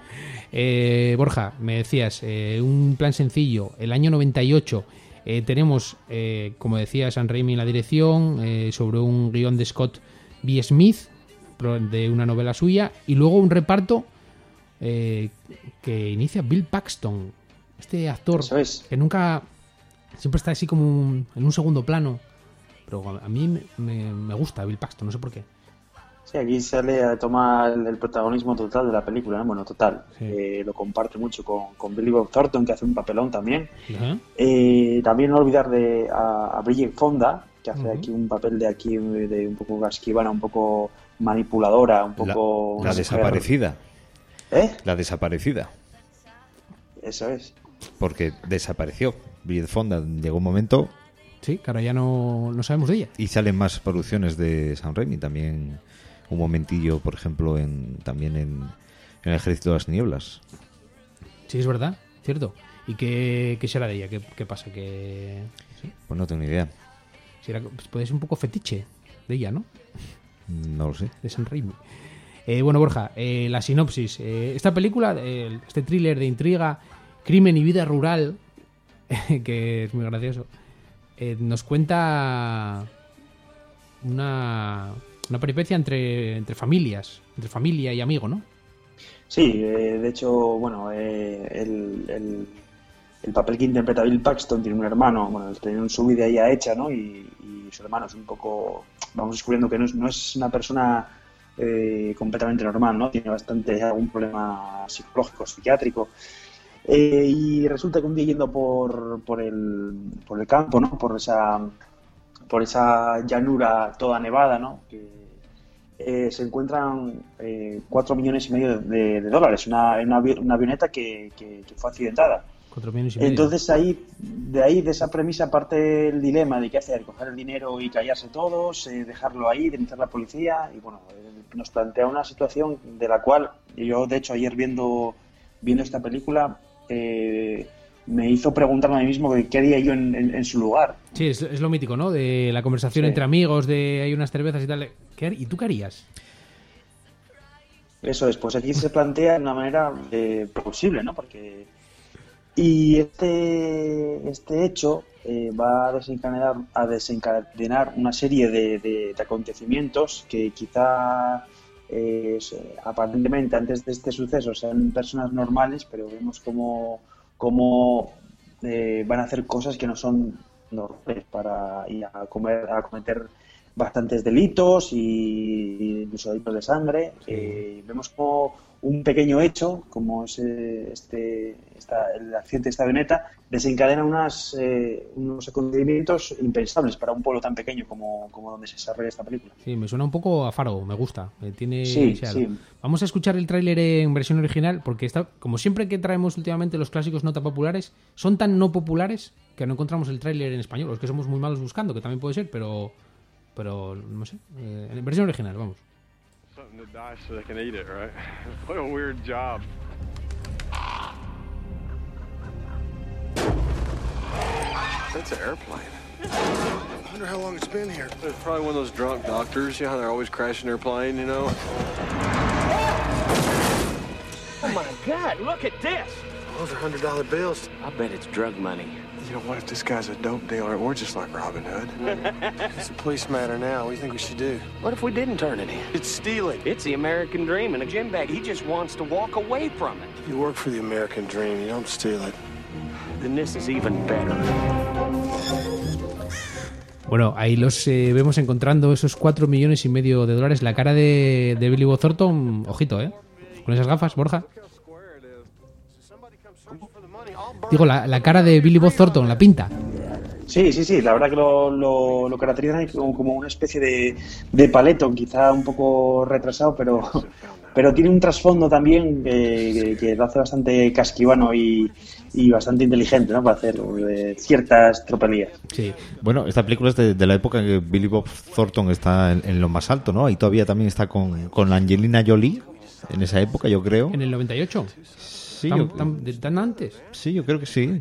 Eh, Borja, me decías, eh, un plan sencillo, el año noventa y ocho, eh, tenemos, eh, como decía Sam Raimi en la dirección, eh, sobre un guión de Scott B. Smith, pro- de una novela suya, y luego un reparto eh, que inicia Bill Paxton, este actor Eso es. que nunca, siempre está así como un- en un segundo plano, pero a mí me, me- me gusta Bill Paxton, no sé por qué. Sí, aquí sale a tomar el, el protagonismo total de la película, ¿no? Bueno, total. Sí. Eh, lo comparte mucho con, con Billy Bob Thornton, que hace un papelón también. Ajá. Eh, también no olvidar de a, a Bridget Fonda, que hace Ujú. aquí un papel de aquí de un poco casquivana, un poco manipuladora, un La, poco... la una mujer- desaparecida. ¿Eh? La desaparecida. Eso es. Porque desapareció. Bridget Fonda llegó un momento Sí, que ahora ya no, no sabemos de ella. y salen más producciones de Sam Raimi. También un momentillo, por ejemplo, en también en, en El Ejército de las Nieblas. Sí, es verdad, cierto. ¿Y qué, qué será de ella? ¿Qué, qué pasa? Que sí, Pues no tengo ni idea. si era- pues puede ser un poco fetiche de ella, ¿no? No lo sé. De Sam Raimi. Eh, bueno, Borja, eh, la sinopsis. Eh, esta película, eh, este thriller de intriga, crimen y vida rural, que es muy gracioso, eh, nos cuenta una, una peripecia entre, entre familias, entre familia y amigo, ¿no? Sí, eh, de hecho, bueno, eh, el, el, el papel que interpreta Bill Paxton tiene un hermano, bueno, tiene su vida ya hecha, ¿no? Y, y su hermano es un poco, vamos descubriendo que no es, no es una persona eh, completamente normal, ¿no? Tiene bastante algún problema psicológico, psiquiátrico. Eh, y resulta que un día yendo por, por, el, por el campo, ¿no? Por esa, por esa llanura toda nevada, ¿no? Que, eh, se encuentran eh, cuatro millones y medio de, de dólares, una, una, avi- una avioneta que, que, que fue accidentada. Cuatro millones y medio. Entonces ahí, de ahí, de esa premisa parte el dilema de qué hacer, coger el dinero y callarse todos, eh, dejarlo ahí, denunciar a la policía, y bueno, eh, nos plantea una situación de la cual yo, de hecho, ayer viendo, viendo esta película, eh, me hizo preguntarme a mí mismo qué haría yo en, en, en su lugar. Sí, es, es lo mítico, ¿no? De la conversación Sí. entre amigos, de hay unas cervezas y tal. ¿Qué har- ¿Y tú qué harías? Eso es, pues aquí se plantea de una manera eh, posible, ¿no? Porque y este este hecho eh, va a desencadenar a desencadenar una serie de, de, de acontecimientos que quizá eh, se- aparentemente antes de este suceso sean personas normales, pero vemos cómo cómo eh, van a hacer cosas que no son normales para y a comer a cometer bastantes delitos y, y incluso delitos de sangre. Eh, vemos como un pequeño hecho, como es eh, este, esta, el accidente de esta avioneta, desencadena unas, eh, unos acontecimientos impensables para un pueblo tan pequeño como, como donde se desarrolla esta película. Sí, me suena un poco a Faro, me gusta. eh, Tiene Sí, ese algo. sí. Vamos a escuchar el tráiler en versión original, porque está, como siempre que traemos últimamente los clásicos no tan populares, son tan no populares que no encontramos el tráiler en español. Los que somos muy malos buscando, que también puede ser, pero pero no sé. eh, en versión original, vamos. Something to die so they can eat it, right? What a weird job. That's an airplane. I wonder how long it's been here. It's probably one of those drunk doctors, you know how they're always crashing their plane, you know? Oh my God, look at this! Those are hundred dollar bills. I bet it's drug money. You know, what if this guy's a dope dealer? We're just like Robin Hood. It's a police matter now. What do you think we should do? What if we didn't turn it in? It's stealing. It's the American dream in a gym bag. He just wants to walk away from it. You work for the American dream. You don't steal it. Then this is even better. Bueno, ahí los eh, vemos encontrando esos cuatro millones y medio de dólares. La cara de, de Billy Bob Thornton, ojito, ¿eh? Con esas gafas, Borja. Digo, la, la cara de Billy Bob Thornton, la pinta. Sí, sí, sí, la verdad que lo, lo, lo caracterizan como, como una especie de, de paleto, quizá un poco retrasado, pero, pero tiene un trasfondo también eh, que, que lo hace bastante casquivano y, y bastante inteligente, ¿no? Para hacer eh, ciertas tropelías. Sí. Bueno, esta película es de, de la época en que Billy Bob Thornton está en, en lo más alto, ¿no? Y todavía también está con, con Angelina Jolie en esa época, yo creo. ¿En el noventa y ocho? Sí, ¿Tan, yo, tan, tan antes? Sí, yo creo que sí.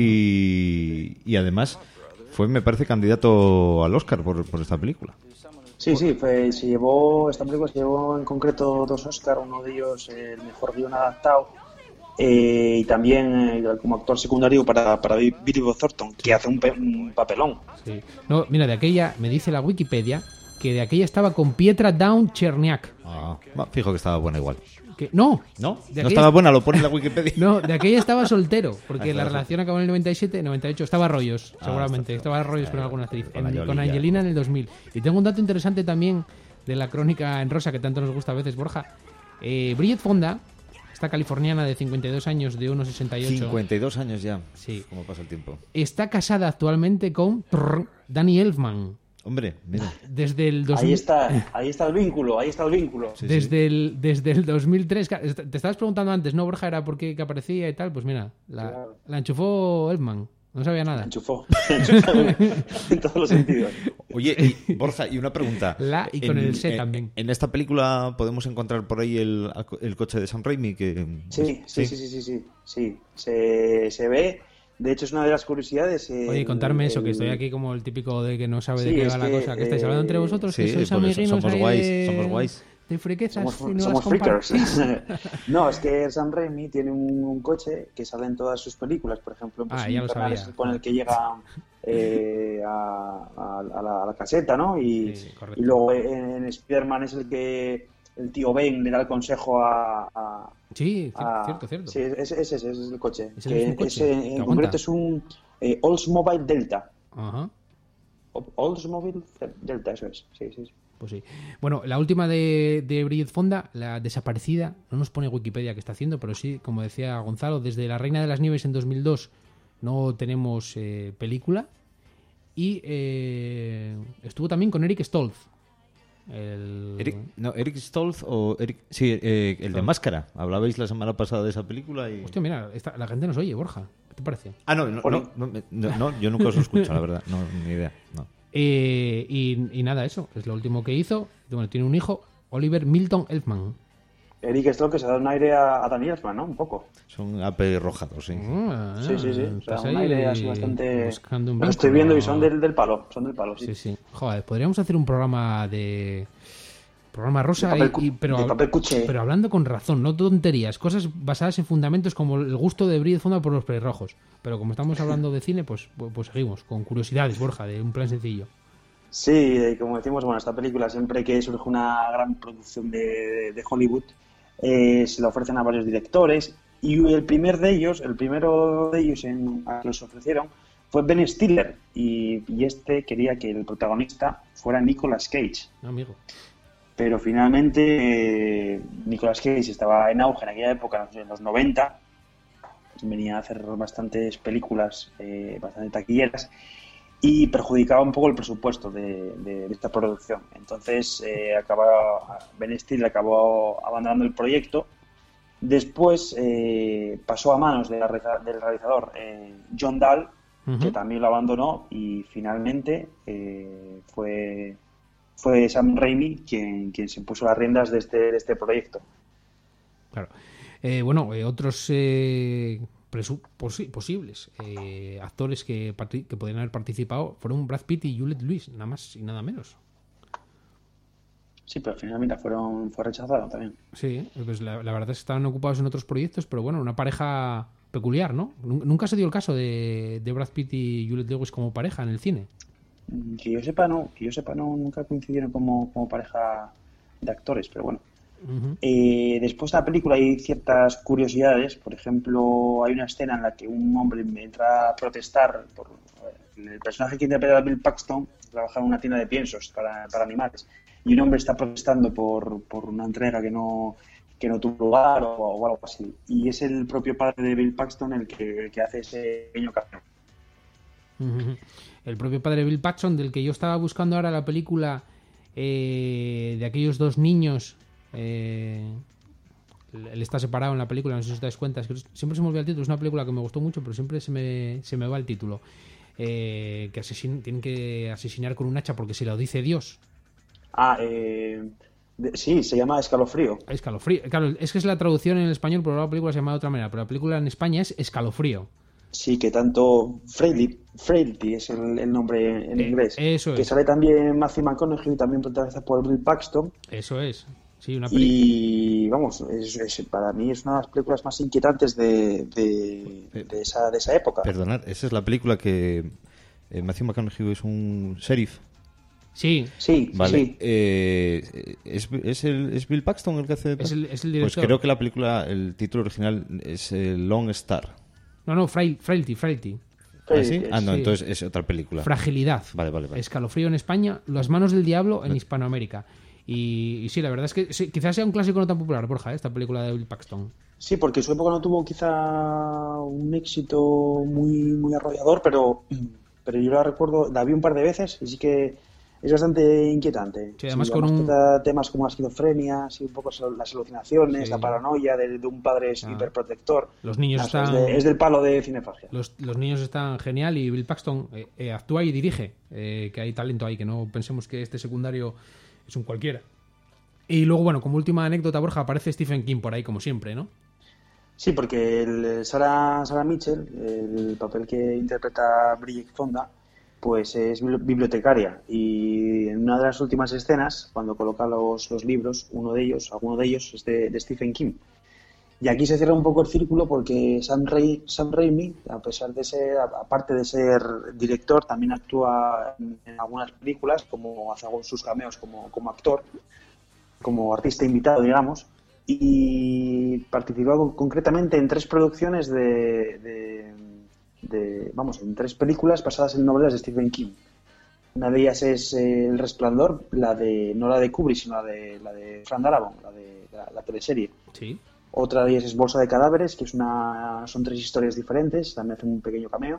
Y, y además fue, me parece, candidato al Oscar por, por esta película. Sí, sí, fue, se llevó, esta película se llevó en concreto dos Oscars, uno de ellos el mejor guión adaptado eh, y también eh, como actor secundario para, para Billy Bob Thornton, que hace un, pe, un papelón. Sí. No, mira, de aquella, me dice la Wikipedia, que de aquella estaba con Pietra Down Cherniak. Ah, fijo que estaba buena igual. Que, no, no, de no aquella, estaba buena, lo pone en la Wikipedia. No, de aquella estaba soltero, porque ah, claro, la relación acabó en el noventa y siete, noventa y ocho, estaba rollos, ah, seguramente, está, estaba rollos eh, con alguna actriz, con, en, con Angelina en el dos mil. Y tengo un dato interesante también de la crónica en rosa que tanto nos gusta a veces, Borja. Eh, Bridget Fonda, esta californiana de cincuenta y dos años, de uno sesenta y ocho. cincuenta y dos años ya. Sí. ¿Cómo pasa el tiempo? Está casada actualmente con trrr, Danny Elfman. Hombre, mira. Desde el dos mil... Ahí está, ahí está el vínculo, ahí está el vínculo. Sí, desde, sí. El, desde el dos mil tres... Te estabas preguntando antes, ¿no, Borja? Era por qué que aparecía y tal. Pues mira, la, claro. la enchufó Elfman. No sabía nada. La enchufó. En todos los sentidos. Oye, y, Borja, y una pregunta. La y con en, el C en, también. En esta película podemos encontrar por ahí el, el coche de Sam Raimi. Que, sí, sí, sí, sí, sí, sí, sí. Se, se ve... De hecho, es una de las curiosidades. Eh, Oye, contarme el, eso, que estoy aquí como el típico de que no sabe sí, de qué va la que, cosa. ¿Que estáis hablando entre vosotros? Sí, que sois amiguinos somos ahí guays, de, somos guays. De friquezas. Somos, y no somos freakers. No, es que Sam Raimi tiene un, un coche que sale en todas sus películas. Por ejemplo, pues, ah, ya lo sabía. Con el que llega eh, a, a, a, la, a la caseta, ¿no? Y, sí, y luego en, en Spider-Man es el que el tío Ben le da el consejo a... a sí, a, cierto, cierto. Sí, ese, ese, ese es el coche. ¿Es el que mismo coche? Ese, en aguanta? concreto es un eh, Oldsmobile Delta. Ajá. Oldsmobile Delta, eso es. Sí, sí, sí. Pues sí. Bueno, la última de, de Bridget Fonda, la desaparecida, no nos pone Wikipedia qué está haciendo, pero sí, como decía Gonzalo, desde La Reina de las Nieves en dos mil dos no tenemos eh, película. Y eh, estuvo también con Eric Stoltz. El... Eric, no, Eric Stoltz o Eric, sí, eh, el de Máscara. Hablabais la semana pasada de esa película y... Hostia, mira, esta, la gente nos oye, Borja. ¿Qué te parece? Ah, no, no, no, no, no, no yo nunca os escucho, la verdad. No, ni idea, no. Eh, y, y nada, eso es lo último que hizo. Bueno, tiene un hijo, Oliver Milton Elfman. Eric Stoltz, que se da un aire a, a Danny Elfman, ¿no? Un poco. Son apelrojados, sí. Ah, sí, sí, sí. O sea, un aire así bastante... Un lo estoy viendo y son del, del palo. Son del palo, sí. Sí, sí. Joder, podríamos hacer un programa de... Programa rosa, de papel, y, y, pero, de papel cuché. Pero hablando con razón, no tonterías. Cosas basadas en fundamentos como el gusto de Bridget Fonda por los pelirrojos. Pero como estamos hablando de cine, pues, pues seguimos con curiosidades, Borja, de un plan sencillo. Sí, como decimos, bueno, esta película siempre que surge una gran producción de, de Hollywood eh, se la ofrecen a varios directores y el primer de ellos, el primero de ellos en, a que los ofrecieron fue Ben Stiller y, y este quería que el protagonista fuera Nicolas Cage. No, amigo. Pero finalmente eh, Nicolas Cage estaba en auge en aquella época, en los noventa, venía a hacer bastantes películas, eh, bastante taquilleras, y perjudicaba un poco el presupuesto de, de, de esta producción. Entonces eh, acaba, Ben Stiller acabó abandonando el proyecto. Después eh, pasó a manos de la, del realizador eh, John Dahl, uh-huh. que también lo abandonó, y finalmente eh, fue... fue Sam Raimi quien, quien se puso las riendas de este, de este proyecto. Claro. Eh, bueno, eh, otros eh, presu- posi- posibles eh, actores que, part- que podrían haber participado fueron Brad Pitt y Juliette Lewis, nada más y nada menos. Sí, pero al final, mira, fueron, fue rechazado también. Sí, pues la, la verdad es que estaban ocupados en otros proyectos, pero bueno, una pareja peculiar, ¿no? Nunca se dio el caso de, de Brad Pitt y Juliette Lewis como pareja en el cine. Que yo sepa, no, que yo sepa, no, nunca coincidieron como, como pareja de actores, pero bueno. Uh-huh. Eh, después de la película hay ciertas curiosidades. Por ejemplo, hay una escena en la que un hombre entra a protestar por el personaje que interpreta a Bill Paxton, trabaja en una tienda de piensos para, para animales, y un hombre está protestando por, por una entrega que no que no tuvo lugar o, o algo así, y es el propio padre de Bill Paxton el que, el que hace ese pequeño cambio. Uh-huh. El propio padre de Bill Paxton, del que yo estaba buscando ahora la película eh, de aquellos dos niños. Eh, él está separado en la película, no sé si os dais cuenta, es que siempre se me olvida el título. Es una película que me gustó mucho, pero siempre se me, se me va el título. Eh, que asesin- tienen que asesinar con un hacha porque se lo dice Dios. Ah, eh, de, sí, se llama Escalofrío. Escalofrío, claro, es que es la traducción en español, pero la película se llama de otra manera, pero la película en España es Escalofrío. Sí, que tanto Frailty, Frailty es el, el nombre en eh, inglés. Eso que es. sale también Matthew McConaughey, también protagonizada por Bill Paxton. Eso es. Sí, una película. Y vamos, es, es, para mí es una de las películas más inquietantes de, de, de, esa, de esa época. Perdonad, esa es la película que eh, Matthew McConaughey es un sheriff. Sí, sí, vale. sí. Eh, ¿es, es, el, ¿Es Bill Paxton el que hace? Es el, es el director. Pues creo que la película, el título original es eh, Lone Star. No, no, Frail, Frailty, Frailty. ¿Ah, sí? Ah, no, sí. Entonces es otra película. Fragilidad. Vale, vale, vale. Escalofrío en España, Las manos del diablo en Hispanoamérica. Y, y sí, la verdad es que sí, quizás sea un clásico no tan popular, Borja, ¿eh? Esta película de Bill Paxton. Sí, porque en su época no tuvo quizá un éxito muy, muy arrollador, pero, pero yo la recuerdo, la vi un par de veces y sí que es bastante inquietante. Sí, además sí, con además un... trata temas como la esquizofrenia, sí, un poco las alucinaciones, sí. La paranoia de, de un padre ah. hiperprotector. Los niños no, están... Es, de, es del palo de cinefagia. Los, los niños están genial y Bill Paxton eh, eh, actúa y dirige, eh, que hay talento ahí, que no pensemos que este secundario es un cualquiera. Y luego, bueno, como última anécdota, Borja, aparece Stephen King por ahí, como siempre, ¿no? Sí, porque el Sarah, Sarah Mitchell, el papel que interpreta Bridget Fonda, pues es bibliotecaria, y en una de las últimas escenas, cuando coloca los, los libros, uno de ellos, alguno de ellos es de, de Stephen King. Y aquí se cierra un poco el círculo porque Sam, Ra- Sam Raimi, a pesar de ser, aparte de ser director, también actúa en, en algunas películas, como hace sus cameos como, como actor, como artista invitado, digamos, y participó concretamente en tres producciones de, de, de, vamos, en tres películas basadas en novelas de Stephen King. Una de ellas es eh, El Resplandor, la de no la de Kubrick, sino la de la de Frank Darabont, la de la, la teleserie. Sí. Otra de ellas es Bolsa de Cadáveres, que es una, son tres historias diferentes, también hace un pequeño cameo.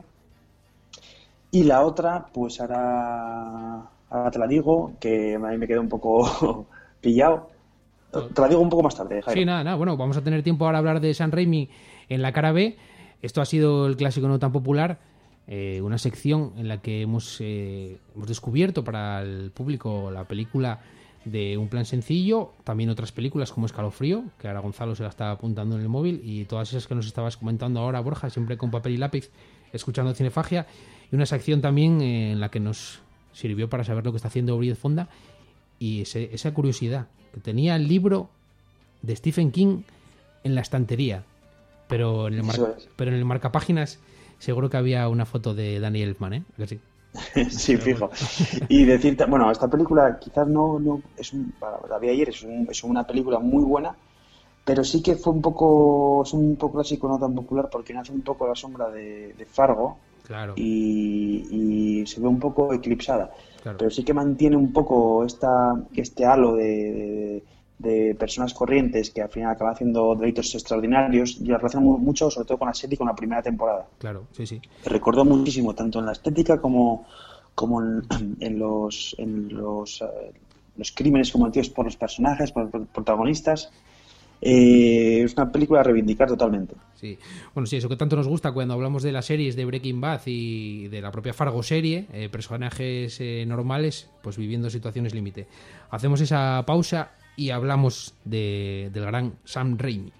Y la otra, pues ahora, ahora te la digo, que a mí me quedó un poco pillado. Te la digo un poco más tarde, Jairo. Sí, nada, nada. Bueno, vamos a tener tiempo ahora a hablar de Sam Raimi en la cara B. Esto ha sido el clásico no tan popular, eh, una sección en la que hemos, eh, hemos descubierto para el público la película de Un plan sencillo, también otras películas como Escalofrío, que ahora Gonzalo se la está apuntando en el móvil, y todas esas que nos estabas comentando ahora, Borja, siempre con papel y lápiz, escuchando Cinefagia, y una sección también eh, en la que nos sirvió para saber lo que está haciendo Bridget Fonda, y ese, esa curiosidad, que tenía el libro de Stephen King en la estantería, pero en el, mar- es. pero en el marcapáginas seguro que había una foto de Danny Elfman, ¿eh? ¿Que sí? Sí, fijo. Y decirte, bueno, esta película quizás no, no es un, la vi ayer, es, un, es una película muy buena, pero sí que fue un poco, es un poco clásico no tan popular porque nace un poco a la sombra de, de Fargo. Claro. y, y se ve un poco eclipsada. Claro. Pero sí que mantiene un poco esta, este halo de, de, de personas corrientes que al final acaban haciendo delitos extraordinarios, y la relaciona mucho, sobre todo con la serie y con la primera temporada. Claro, sí, sí. Te recordó muchísimo, tanto en la estética como, como en, en los, en los, uh, los crímenes cometidos por los personajes, por los protagonistas. Eh, es una película a reivindicar totalmente. Sí, bueno, sí, eso que tanto nos gusta cuando hablamos de las series de Breaking Bad y de la propia Fargo serie, eh, personajes eh, normales, pues viviendo situaciones límite. Hacemos esa pausa y hablamos de, del gran Sam Raimi.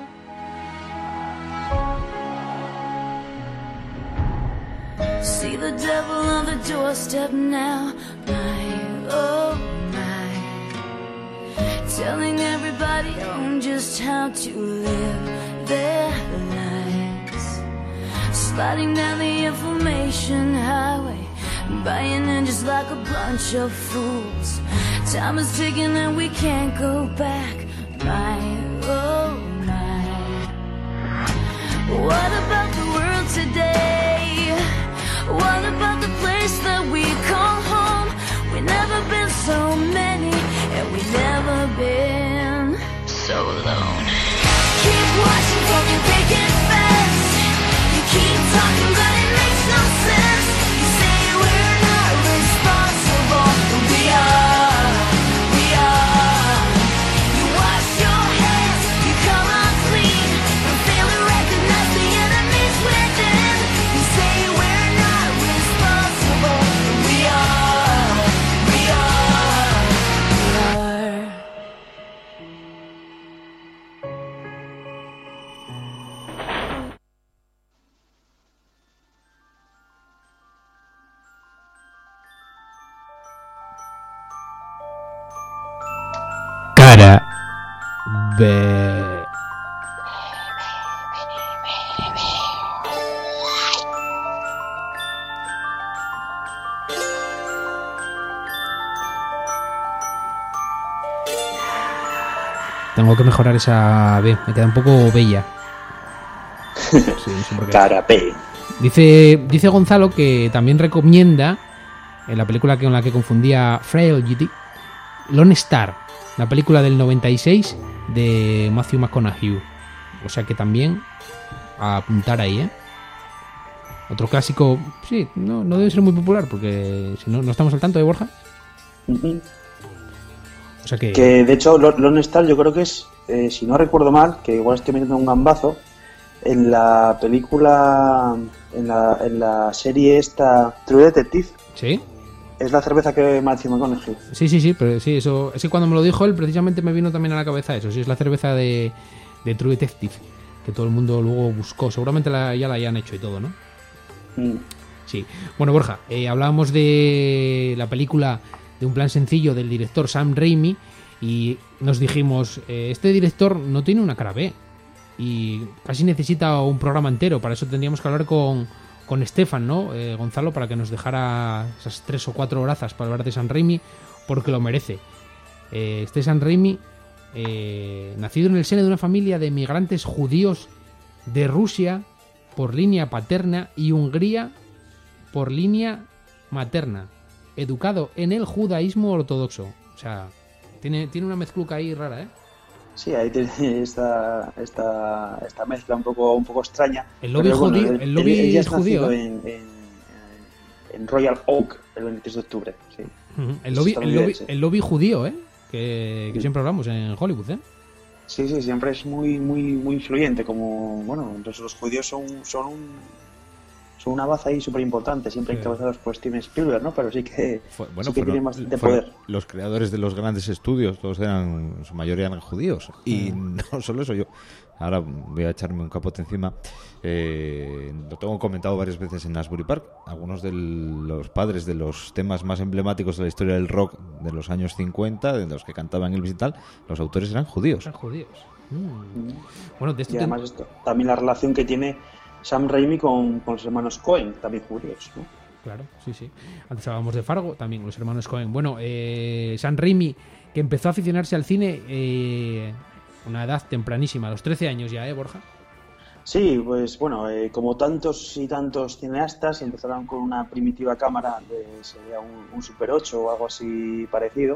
See the the devil on the doorstep now. My, oh my. Telling everybody on just how to live their lives. Sliding down the information highway, buying in just like a bunch of fools. Time is ticking and we can't go back. My, oh my. What about the world today? What about the place that we call home? We've never been so many, and we've never been so alone. Keep watching from your picket fence. You keep talking, but it makes no sense. You say we're not responsible, but we are, we are. You wash your hands, you come unclean, and fail to recognize the enemies within. You say we're not responsible, but we are, we are, we are. Cara B. Tengo que mejorar esa B, me queda un poco bella. Sí, no sé por qué. Cara P. Dice, dice Gonzalo que también recomienda, en la película con la que confundía Frailty, Lone Star, la película del noventa y seis de Matthew McConaughey. O sea que también a apuntar ahí, ¿eh? Otro clásico, sí, no, no debe ser muy popular porque si no, no estamos al tanto de Borja. Ujú. O sea que... Que de hecho, Lo- Lone Star yo creo que es, eh, si no recuerdo mal, que igual estoy metiendo un gambazo, en la película, en la, en la serie esta, True Detective, ¿Sí? es la cerveza que Matthew McConaughey. Sí, sí, sí, pero sí, eso. Es que cuando me lo dijo él, precisamente me vino también a la cabeza eso. Sí, es la cerveza de, de True Detective, que todo el mundo luego buscó. Seguramente la, ya la hayan hecho y todo, ¿no? Mm. Sí. Bueno, Borja, eh, hablábamos de la película de Un plan sencillo del director Sam Raimi y nos dijimos, eh, este director no tiene una cara B y casi necesita un programa entero. Para eso tendríamos que hablar con, con Estefan, ¿no? Eh, Gonzalo, para que nos dejara esas tres o cuatro horazas para hablar de Sam Raimi, porque lo merece. Eh, este Sam Raimi, eh, nacido en el seno de una familia de migrantes judíos de Rusia por línea paterna y Hungría por línea materna, educado en el judaísmo ortodoxo. O sea, tiene, tiene una mezcluca ahí rara, ¿eh? Sí, ahí tiene esta, esta, esta mezcla un poco, un poco extraña. El lobby Pero bueno, judío, él- el lobby él- él ya es judío, nacido ¿eh? en, en, en Royal Oak el veintitrés de octubre. Sí. Ujú. El Es lobby, el lobby, estadounidense. el lobby judío, ¿eh? Que, que siempre hablamos en Hollywood, ¿eh? Sí, sí, siempre es muy, muy, muy influyente. Como, bueno, entonces los judíos son, son un, son una baza ahí súper importante, siempre Sí. encabezados por Steven Spielberg, ¿no? Pero sí que, Fue- bueno, sí que fueron- tienen bastante fueron poder. los creadores de los grandes estudios, todos eran, en su mayoría eran judíos. Y no solo eso, yo ahora voy a echarme un capote encima. Eh, lo tengo comentado varias veces en Asbury Park. Algunos de los padres de los temas más emblemáticos de la historia del rock de los años cincuenta, de los que cantaban Elvis y tal, los autores eran judíos. Son judíos. Mm. Bueno, de esto Y ten- además esto, también la relación que tiene Sam Raimi con, con los hermanos Coen, también judíos, ¿no? Claro, sí, sí. Antes hablábamos de Fargo, también los hermanos Coen. Bueno, eh, Sam Raimi, que empezó a aficionarse al cine eh, a una edad tempranísima, a los trece años ya, ¿eh, Borja? Sí, pues bueno, eh, como tantos y tantos cineastas, empezaron con una primitiva cámara, de, sería un, un Super ocho o algo así parecido.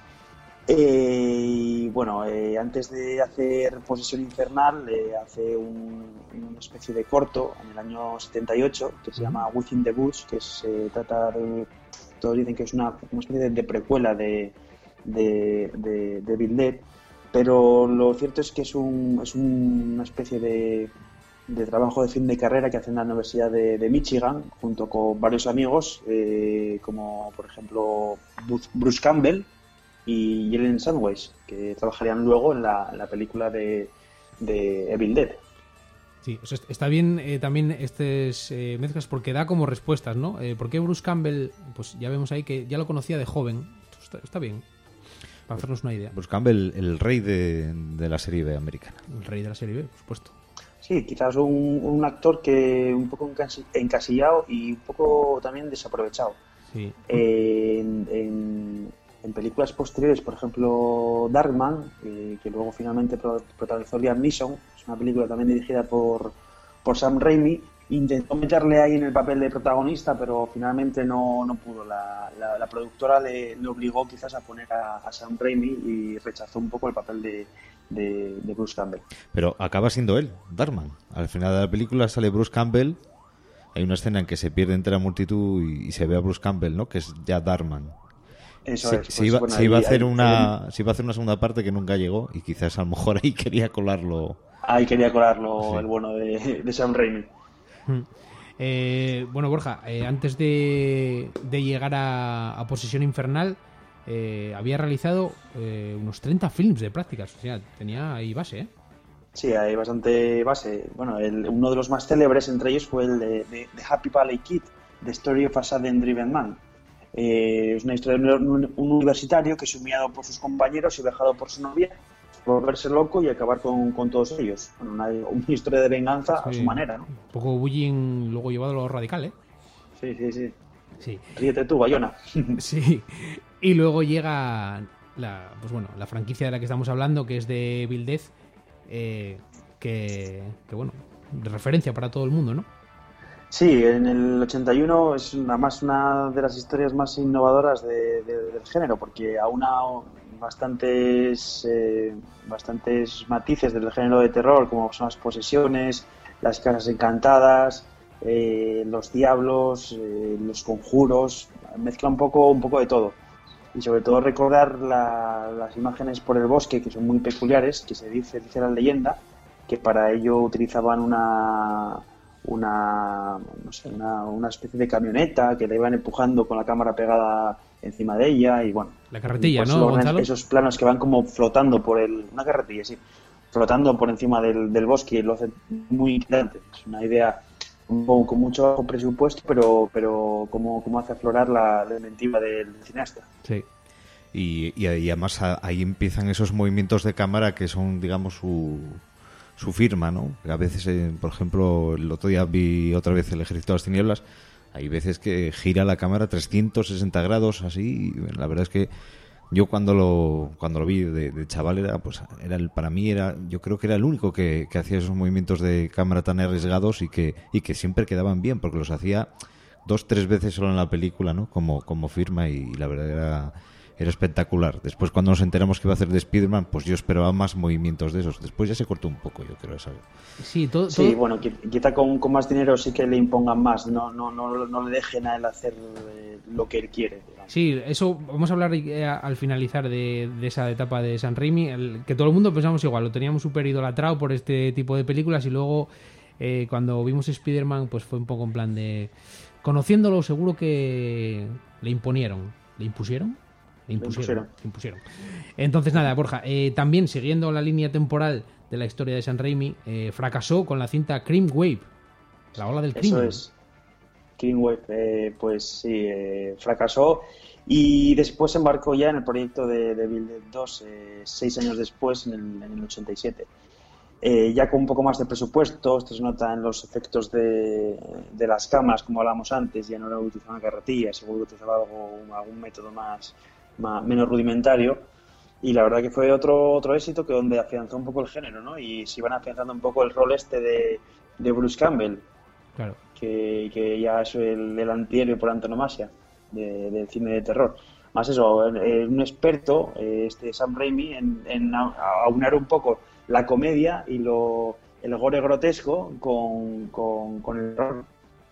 Eh, y bueno, eh, antes de hacer Posesión Infernal, eh, hace un- una especie de corto en el año setenta y ocho que se llama Within the Woods, que se trata de, todos dicen que es una, una especie de, de precuela de, de, de, de Evil Dead, pero lo cierto es que es, un, es un- una especie de, de trabajo de fin de carrera que hace en la Universidad de, de Michigan junto con varios amigos, eh, como por ejemplo Bruce- Bruce Campbell y Jalen Sandwich, que trabajarían luego en la, en la película de, de Evil Dead. Sí, o sea, está bien eh, también estas eh, mezclas porque da como respuestas, ¿no? Eh, ¿Por qué Bruce Campbell? Pues ya vemos ahí que ya lo conocía de joven. Está, está bien, para hacernos una idea. Bruce Campbell, el rey de, de la serie B americana. El rey de la serie B, por supuesto. Sí, quizás un, un actor que un poco encasi- encasillado y un poco también desaprovechado. Sí. Eh, en, en, en películas posteriores, por ejemplo, Darkman, eh, que luego finalmente pro- protagonizó Liam Neeson, es una película también dirigida por, por Sam Raimi, intentó meterle ahí en el papel de protagonista, pero finalmente no, no pudo. La, la, la productora le, le obligó quizás a poner a, a Sam Raimi y rechazó un poco el papel de, de, de Bruce Campbell. Pero acaba siendo él, Darkman. Al final de la película sale Bruce Campbell. Hay una escena en que se pierde entre la multitud y, y se ve a Bruce Campbell, ¿no? Que es ya Darkman. Eso se, es, pues, se, iba, bueno, se iba a ahí- hacer ahí- una se iba a hacer una segunda parte que nunca llegó y quizás a lo mejor ahí quería colarlo. Ahí quería colarlo Sí. el bueno de, de Sam Raimi. Eh, bueno, Borja, eh, antes de, de llegar a, a Posesión Infernal, eh, había realizado eh, unos treinta films de prácticas. O sea, tenía ahí base, ¿eh? Sí, hay bastante base. Bueno, el- uno de los más célebres entre ellos fue el de, de, de Happy Valley Kid, The Story of a Sudden Driven Man. Eh, es una historia de un, un universitario que es humillado por sus compañeros y vejado por su novia, volverse loco y acabar con, con todos ellos. Bueno, una, una historia de venganza a Sí. su manera, ¿no? Un poco bullying luego llevado a lo radical, ¿eh? Sí, sí, sí. Sí. Ríete tú, Bayona. Sí. Y luego llega la, pues bueno, la franquicia de la que estamos hablando, que es de Evil Dead, eh, que, que bueno, de referencia para todo el mundo, ¿no? Sí, en el ochenta y uno es una, más una de las historias más innovadoras de- de- del género, porque aúna bastantes, eh, bastantes matices del género de terror, como son las posesiones, las casas encantadas, eh, los diablos, eh, los conjuros, mezcla un poco, un poco de todo. Y sobre todo recordar la- las imágenes por el bosque, que son muy peculiares, que se dice, dice la leyenda, que para ello utilizaban una una no sé, una, una especie de camioneta que la iban empujando con la cámara pegada encima de ella y bueno, La carretilla, pues ¿no, logran Gonzalo? esos planos que van como flotando por el una carretilla, sí, flotando por encima del, del bosque y lo hace muy inquietante. Es una idea un poco con mucho bajo presupuesto, pero pero como, como hace aflorar la, la inventiva del cineasta. Sí. Y, y, y además a- ahí empiezan esos movimientos de cámara que son, digamos, su, su firma, ¿no? A veces, eh, por ejemplo, el otro día vi otra vez El Ejército de las Tinieblas. Hay veces que gira la cámara trescientos sesenta grados, así. Y la verdad es que yo cuando lo cuando lo vi de, de chaval era, pues, era el, para mí era, yo creo que era el único que, que hacía esos movimientos de cámara tan arriesgados y que y que siempre quedaban bien, porque los hacía dos tres veces solo en la película, ¿no? Como como firma y, la verdad era Era espectacular. Después, cuando nos enteramos que iba a hacer de Spider-Man, pues yo esperaba más movimientos de esos. Después ya se cortó un poco, yo creo, ¿sabes? Sí, todo, Sí, todo- bueno, qui- quizá con, con más dinero sí que le impongan más, no no no, no le dejen a él hacer eh, lo que él quiere, digamos. Sí, eso vamos a hablar eh, al finalizar de, de esa etapa de San Raimi, el, que todo el mundo pensamos igual, lo teníamos súper idolatrado por este tipo de películas y luego eh, cuando vimos Spider-Man pues fue un poco en plan de... Conociéndolo seguro que le imponieron. ¿Le impusieron? Le impusieron. Le impusieron. Entonces nada, Borja, eh, también siguiendo la línea temporal de la historia de San Raimi, eh, fracasó con la cinta Crime Wave, la ola del crimen. Eso es. King Wave, eh, pues sí, eh, fracasó y después se embarcó ya en el proyecto de, de Evil Dead dos, eh, seis años después, en el, en el ochenta y siete. Eh, ya con un poco más de presupuesto, esto se nota en los efectos de, de las cámaras, como hablábamos antes, ya no era utilizar una carretilla, seguro que utilizaba algo, algún método más, más menos rudimentario. Y la verdad que fue otro otro éxito que donde afianzó un poco el género, ¿no? Y se iban afianzando un poco el rol este de, de Bruce Campbell, Claro. que, que ya es el, el antihéroe por antonomasia de- del cine de terror. Más eso, eh, un experto, eh, este Sam Raimi, en, en a- aunar un poco la comedia y lo el gore grotesco con, con, con el terror.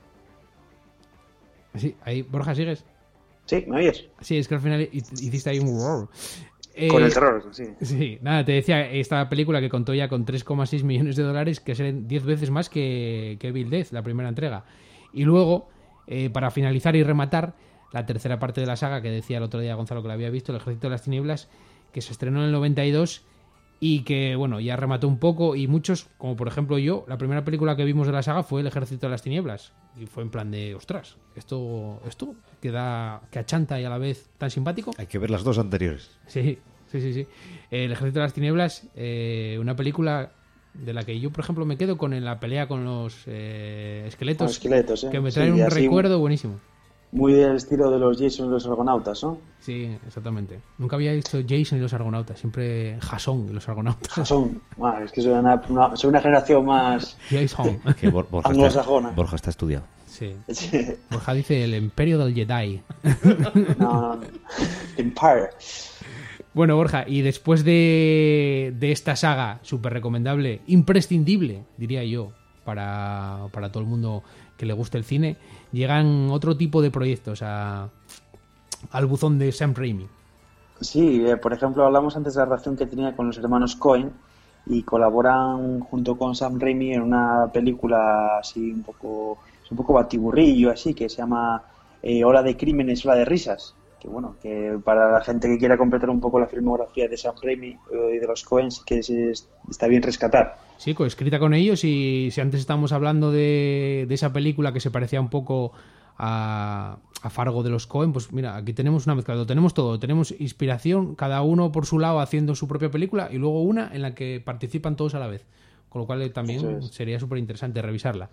Sí, ahí, Borja, ¿sigues? ¿Sí? ¿Me oyes? Sí, es que al final hiciste ahí un roar. Eh, Con el terror, sí. Sí, nada, te decía, esta película que contó ya con tres coma seis millones de dólares, que es diez veces más que, que Evil Dead, la primera entrega. Y luego, eh, para finalizar y rematar, la tercera parte de la saga, que decía el otro día Gonzalo que la había visto, El Ejército de las Tinieblas, que se estrenó en el noventa y dos y que, bueno, ya remató un poco, y muchos, como por ejemplo yo, la primera película que vimos de la saga fue El Ejército de las Tinieblas, y fue en plan de, ostras, esto, esto que da, que achanta y a la vez tan simpático. Hay que ver las dos anteriores. Sí, sí, sí, sí. El Ejército de las Tinieblas, eh, una película de la que yo, por ejemplo, me quedo con en la pelea con los eh, esqueletos, Los esqueletos, ¿eh? que me Sí, traen un así, recuerdo buenísimo. Muy del estilo de los Jason y los Argonautas, ¿no? Sí, exactamente. Nunca había visto Jason y los Argonautas, siempre Jason y los Argonautas. Son, bueno, es que soy una, una, soy una generación más Jason. Que Bor- Borja, anglosajona. está, Borja está estudiado. Sí. Sí. Borja dice el Imperio del Jedi. No, no, Empire. Bueno, Borja, y después de, de esta saga súper recomendable, imprescindible, diría yo, para, para todo el mundo que le guste el cine, llegan otro tipo de proyectos a, al buzón de Sam Raimi. Sí, eh, por ejemplo, hablamos antes de la relación que tenía con los hermanos Coen y colaboran junto con Sam Raimi en una película así un poco, un poco batiburrillo, así, que se llama eh, Hora de Crímenes, Hora de Risas. Que bueno, que para la gente que quiera completar un poco la filmografía de Sam Raimi y de los Coen, sí que es, es, está bien rescatar. Sí, coescrita con ellos, y si antes estábamos hablando de, de esa película que se parecía un poco a, a Fargo de los Coen, pues mira, aquí tenemos una mezcla, lo tenemos todo, tenemos inspiración, cada uno por su lado haciendo su propia película, y luego una en la que participan todos a la vez, con lo cual también Eso es. sería súper interesante revisarla.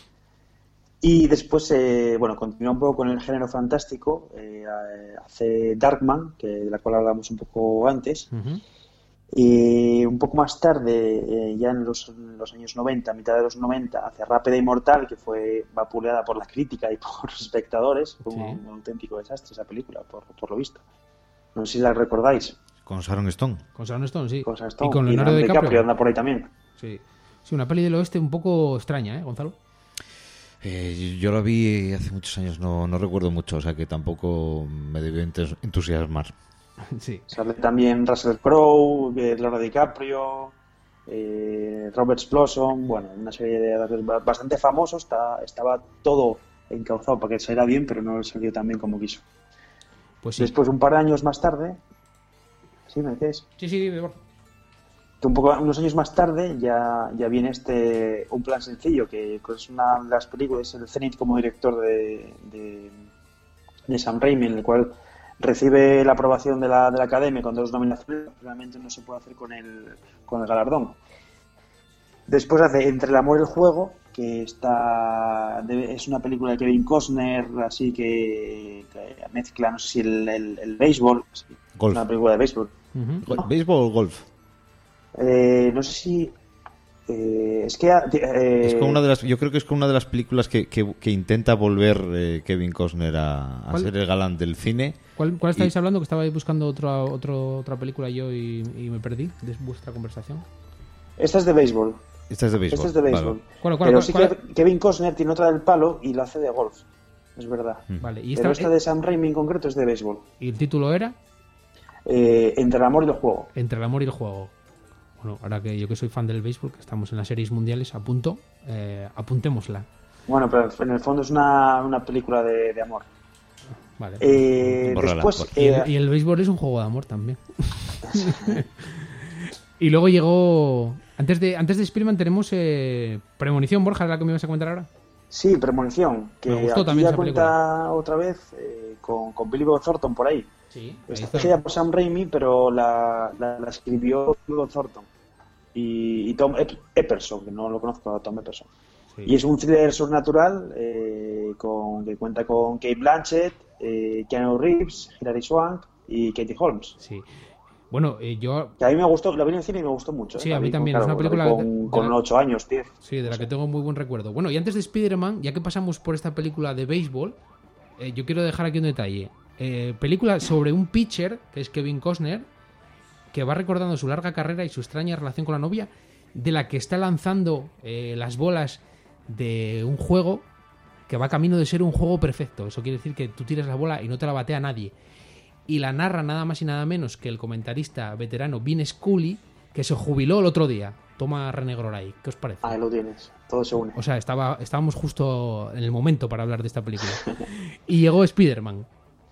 Y después, eh, bueno, continúa un poco con el género fantástico, eh, hace Darkman, que, de la cual hablamos un poco antes. Uh-huh. Y un poco más tarde, eh, ya en los, en los años noventa, mitad de los noventa, hace Rápida y Mortal, que fue vapuleada por la crítica y por los espectadores. Fue Sí. un, un auténtico desastre esa película, por, por lo visto. No sé si la recordáis. Con Sharon Stone. Con Sharon Stone, sí. Con Sharon Stone. Y con Leonardo Leonardo DiCaprio. anda por ahí también. Sí. Sí, una peli del oeste un poco extraña, ¿eh, Gonzalo? Eh, yo la vi hace muchos años, no, no recuerdo mucho, o sea que tampoco me debió entus- entusiasmar. Sí. Sale también Russell Crowe, eh, Leonardo DiCaprio, eh, Robert Blossom, bueno, una serie de actores bastante famosos. Está, estaba todo encauzado para que saliera bien, pero no salió tan bien como quiso. Pues sí. Después, un par de años más tarde, ¿sí me decís? Sí, sí, de Borja. Que un poco, unos años más tarde ya, ya viene este Un Plan Sencillo, que es una de las películas, el cenit como director de, de, de Sam Raimi, en el cual recibe la aprobación de la, de la Academia con dos nominaciones. Realmente no se puede hacer con el, con el galardón. Después hace Entre el amor y el juego, que está de, es una película de Kevin Costner, así que, que mezcla, no sé si el, el, el béisbol, sí, Golf. una película de béisbol. Uh-huh. Go- ¿Béisbol o golf? Eh, no sé si eh, es que eh, Es con una de las, yo creo que es con una de las películas que, que, que intenta volver eh, Kevin Costner a, a ¿Cuál? ser el galán del cine. ¿Cuál, cuál estáis Y- hablando? Que estaba buscando otra, otro, otra película yo y, y me perdí de vuestra conversación. esta es de béisbol. Esta es de béisbol. Esta es de béisbol. Vale. ¿Cuál, cuál, Pero cuál, sí cuál? que Kevin Costner tiene otra del palo y la hace de golf. Es verdad. Vale, y, esta, Pero esta de Sam Raimi en concreto es de béisbol. y el título era Eh, Entre el amor y el juego. Entre el amor y el juego. Bueno, ahora que yo que soy fan del béisbol, que estamos en las series mundiales, apunto, eh, apuntémosla. Bueno, pero en el fondo es una, una película de, de amor. Vale. Eh, Bórrala, después, bórrala. Y eh, el, y el béisbol es un juego de amor también. Y luego llegó... Antes de antes de Spiderman tenemos eh, Premonición, Borja, ¿es la que me ibas a comentar ahora? sí, Premonición, que Me gustó aquí también ya esa cuenta otra vez eh, con, con Billy Bob Thornton por ahí. Sí. Está dirigida por Sam Raimi, pero la, la, la escribió Billy Bob Thornton y, y Tom Ep- Epperson, que no lo conozco a Tom Epperson. Y es un thriller sobrenatural eh, con, que cuenta con Kate Blanchett, eh, Keanu Reeves, Hilary Swank y Katie Holmes. Sí. Bueno, eh, yo... Que a mí me gustó, la vi en el cine y me gustó mucho. Sí, ¿eh? a mí La vi con- también, es una claro, la vi película con, de- con de la- ocho años, diez. Sí, de la que tengo muy buen recuerdo. Bueno, y antes de Spider-Man, ya que pasamos por esta película de béisbol, eh, yo quiero dejar aquí un detalle. Eh, película sobre un pitcher, que es Kevin Costner, que va recordando su larga carrera y su extraña relación con la novia, de la que está lanzando eh, las bolas de un juego que va camino de ser un juego perfecto. Eso quiere decir que tú tiras la bola y no te la batea nadie. Y la narra nada más y nada menos que el comentarista veterano Vin Scully, que se jubiló el otro día. Toma René Groray. ¿Qué os parece? Ahí lo tienes, todo se une. O sea, estaba, estábamos justo en el momento para hablar de esta película. Y llegó Spider-Man.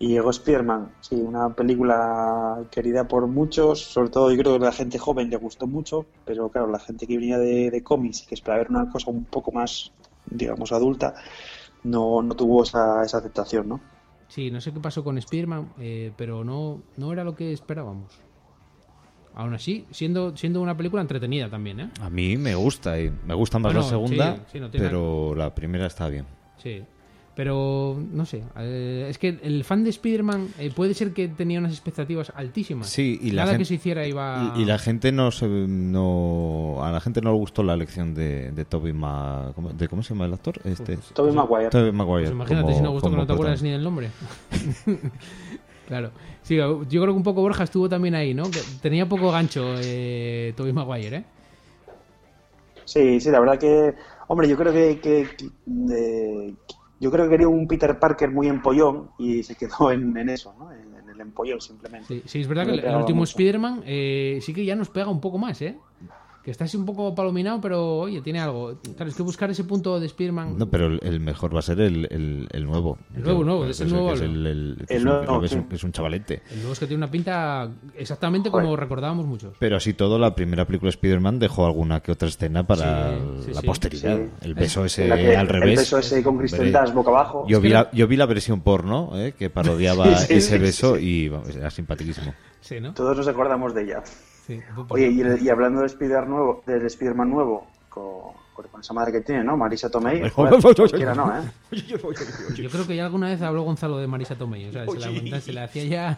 Y llegó Spider-Man, sí, una película querida por muchos, sobre todo yo creo que a la gente joven le gustó mucho, pero claro, la gente que venía de, de cómics y que esperaba ver una cosa un poco más, digamos, adulta, no, no tuvo esa, esa aceptación, ¿no? Sí, no sé qué pasó con Spider-Man, eh, pero no, no era lo que esperábamos. Aún así, siendo, siendo una película entretenida también, ¿eh? A mí me gusta, y me gusta más Bueno, la segunda, sí, sí, no tiene pero la primera está bien. Sí, pero no sé, eh, es que el fan de Spider-Man eh, puede ser que tenía unas expectativas altísimas. Sí, y la Nada gente, que se hiciera iba... y, y la gente no se no a la gente no le gustó la elección de, de Tobey Ma, ¿cómo, de cómo se llama el actor? Este Tobey Maguire. Tobey Maguire. Pues imagínate como- si no gustó que como no te acuerdas protagonista. ni del nombre. Claro. Sí, yo creo que un poco Borja estuvo también ahí, ¿no? Que tenía poco gancho eh, Tobey Maguire, ¿eh? Sí, sí, la verdad que, hombre, yo creo que, que, que, eh, yo creo que quería un Peter Parker muy empollón y se quedó en, en eso, ¿no? En, en el empollón simplemente. Sí, sí, es verdad No que le el, el pegaba último mucho. Spider-Man eh, sí que ya nos pega un poco más, ¿eh? Que está así un poco palominado, pero oye, tiene algo. Claro, es que buscar ese punto de Spider-Man... No, pero el, el mejor va a ser el, el, el nuevo. El nuevo, nuevo, Es es el nuevo, que es el- el, el- que el es un- nuevo, que es un- sí. es un chavalete. El nuevo es que tiene una pinta exactamente como Joder. recordábamos muchos. Pero así todo, la primera película de Spider-Man dejó alguna que otra escena para Sí, sí, la sí. posteridad. Sí. El beso ese En la que- al revés. El beso ese con Kristen Hombre, Dunst boca abajo. Yo Es vi, que la, no- yo vi la versión porno, ¿eh? Que parodiaba Sí, sí, ese sí, beso sí. y vamos, era simpaticísimo. Sí, ¿no? Todos nos acordamos de ella. Sí. Oye, y, el- y hablando de Spider nuevo, del Spider-Man nuevo, con, con- con esa madre que tiene, ¿no? Marisa Tomei. Joder, cualquiera no, ¿eh? Yo creo que ya alguna vez habló Gonzalo de Marisa Tomei. O sea, se la, se le hacía ya...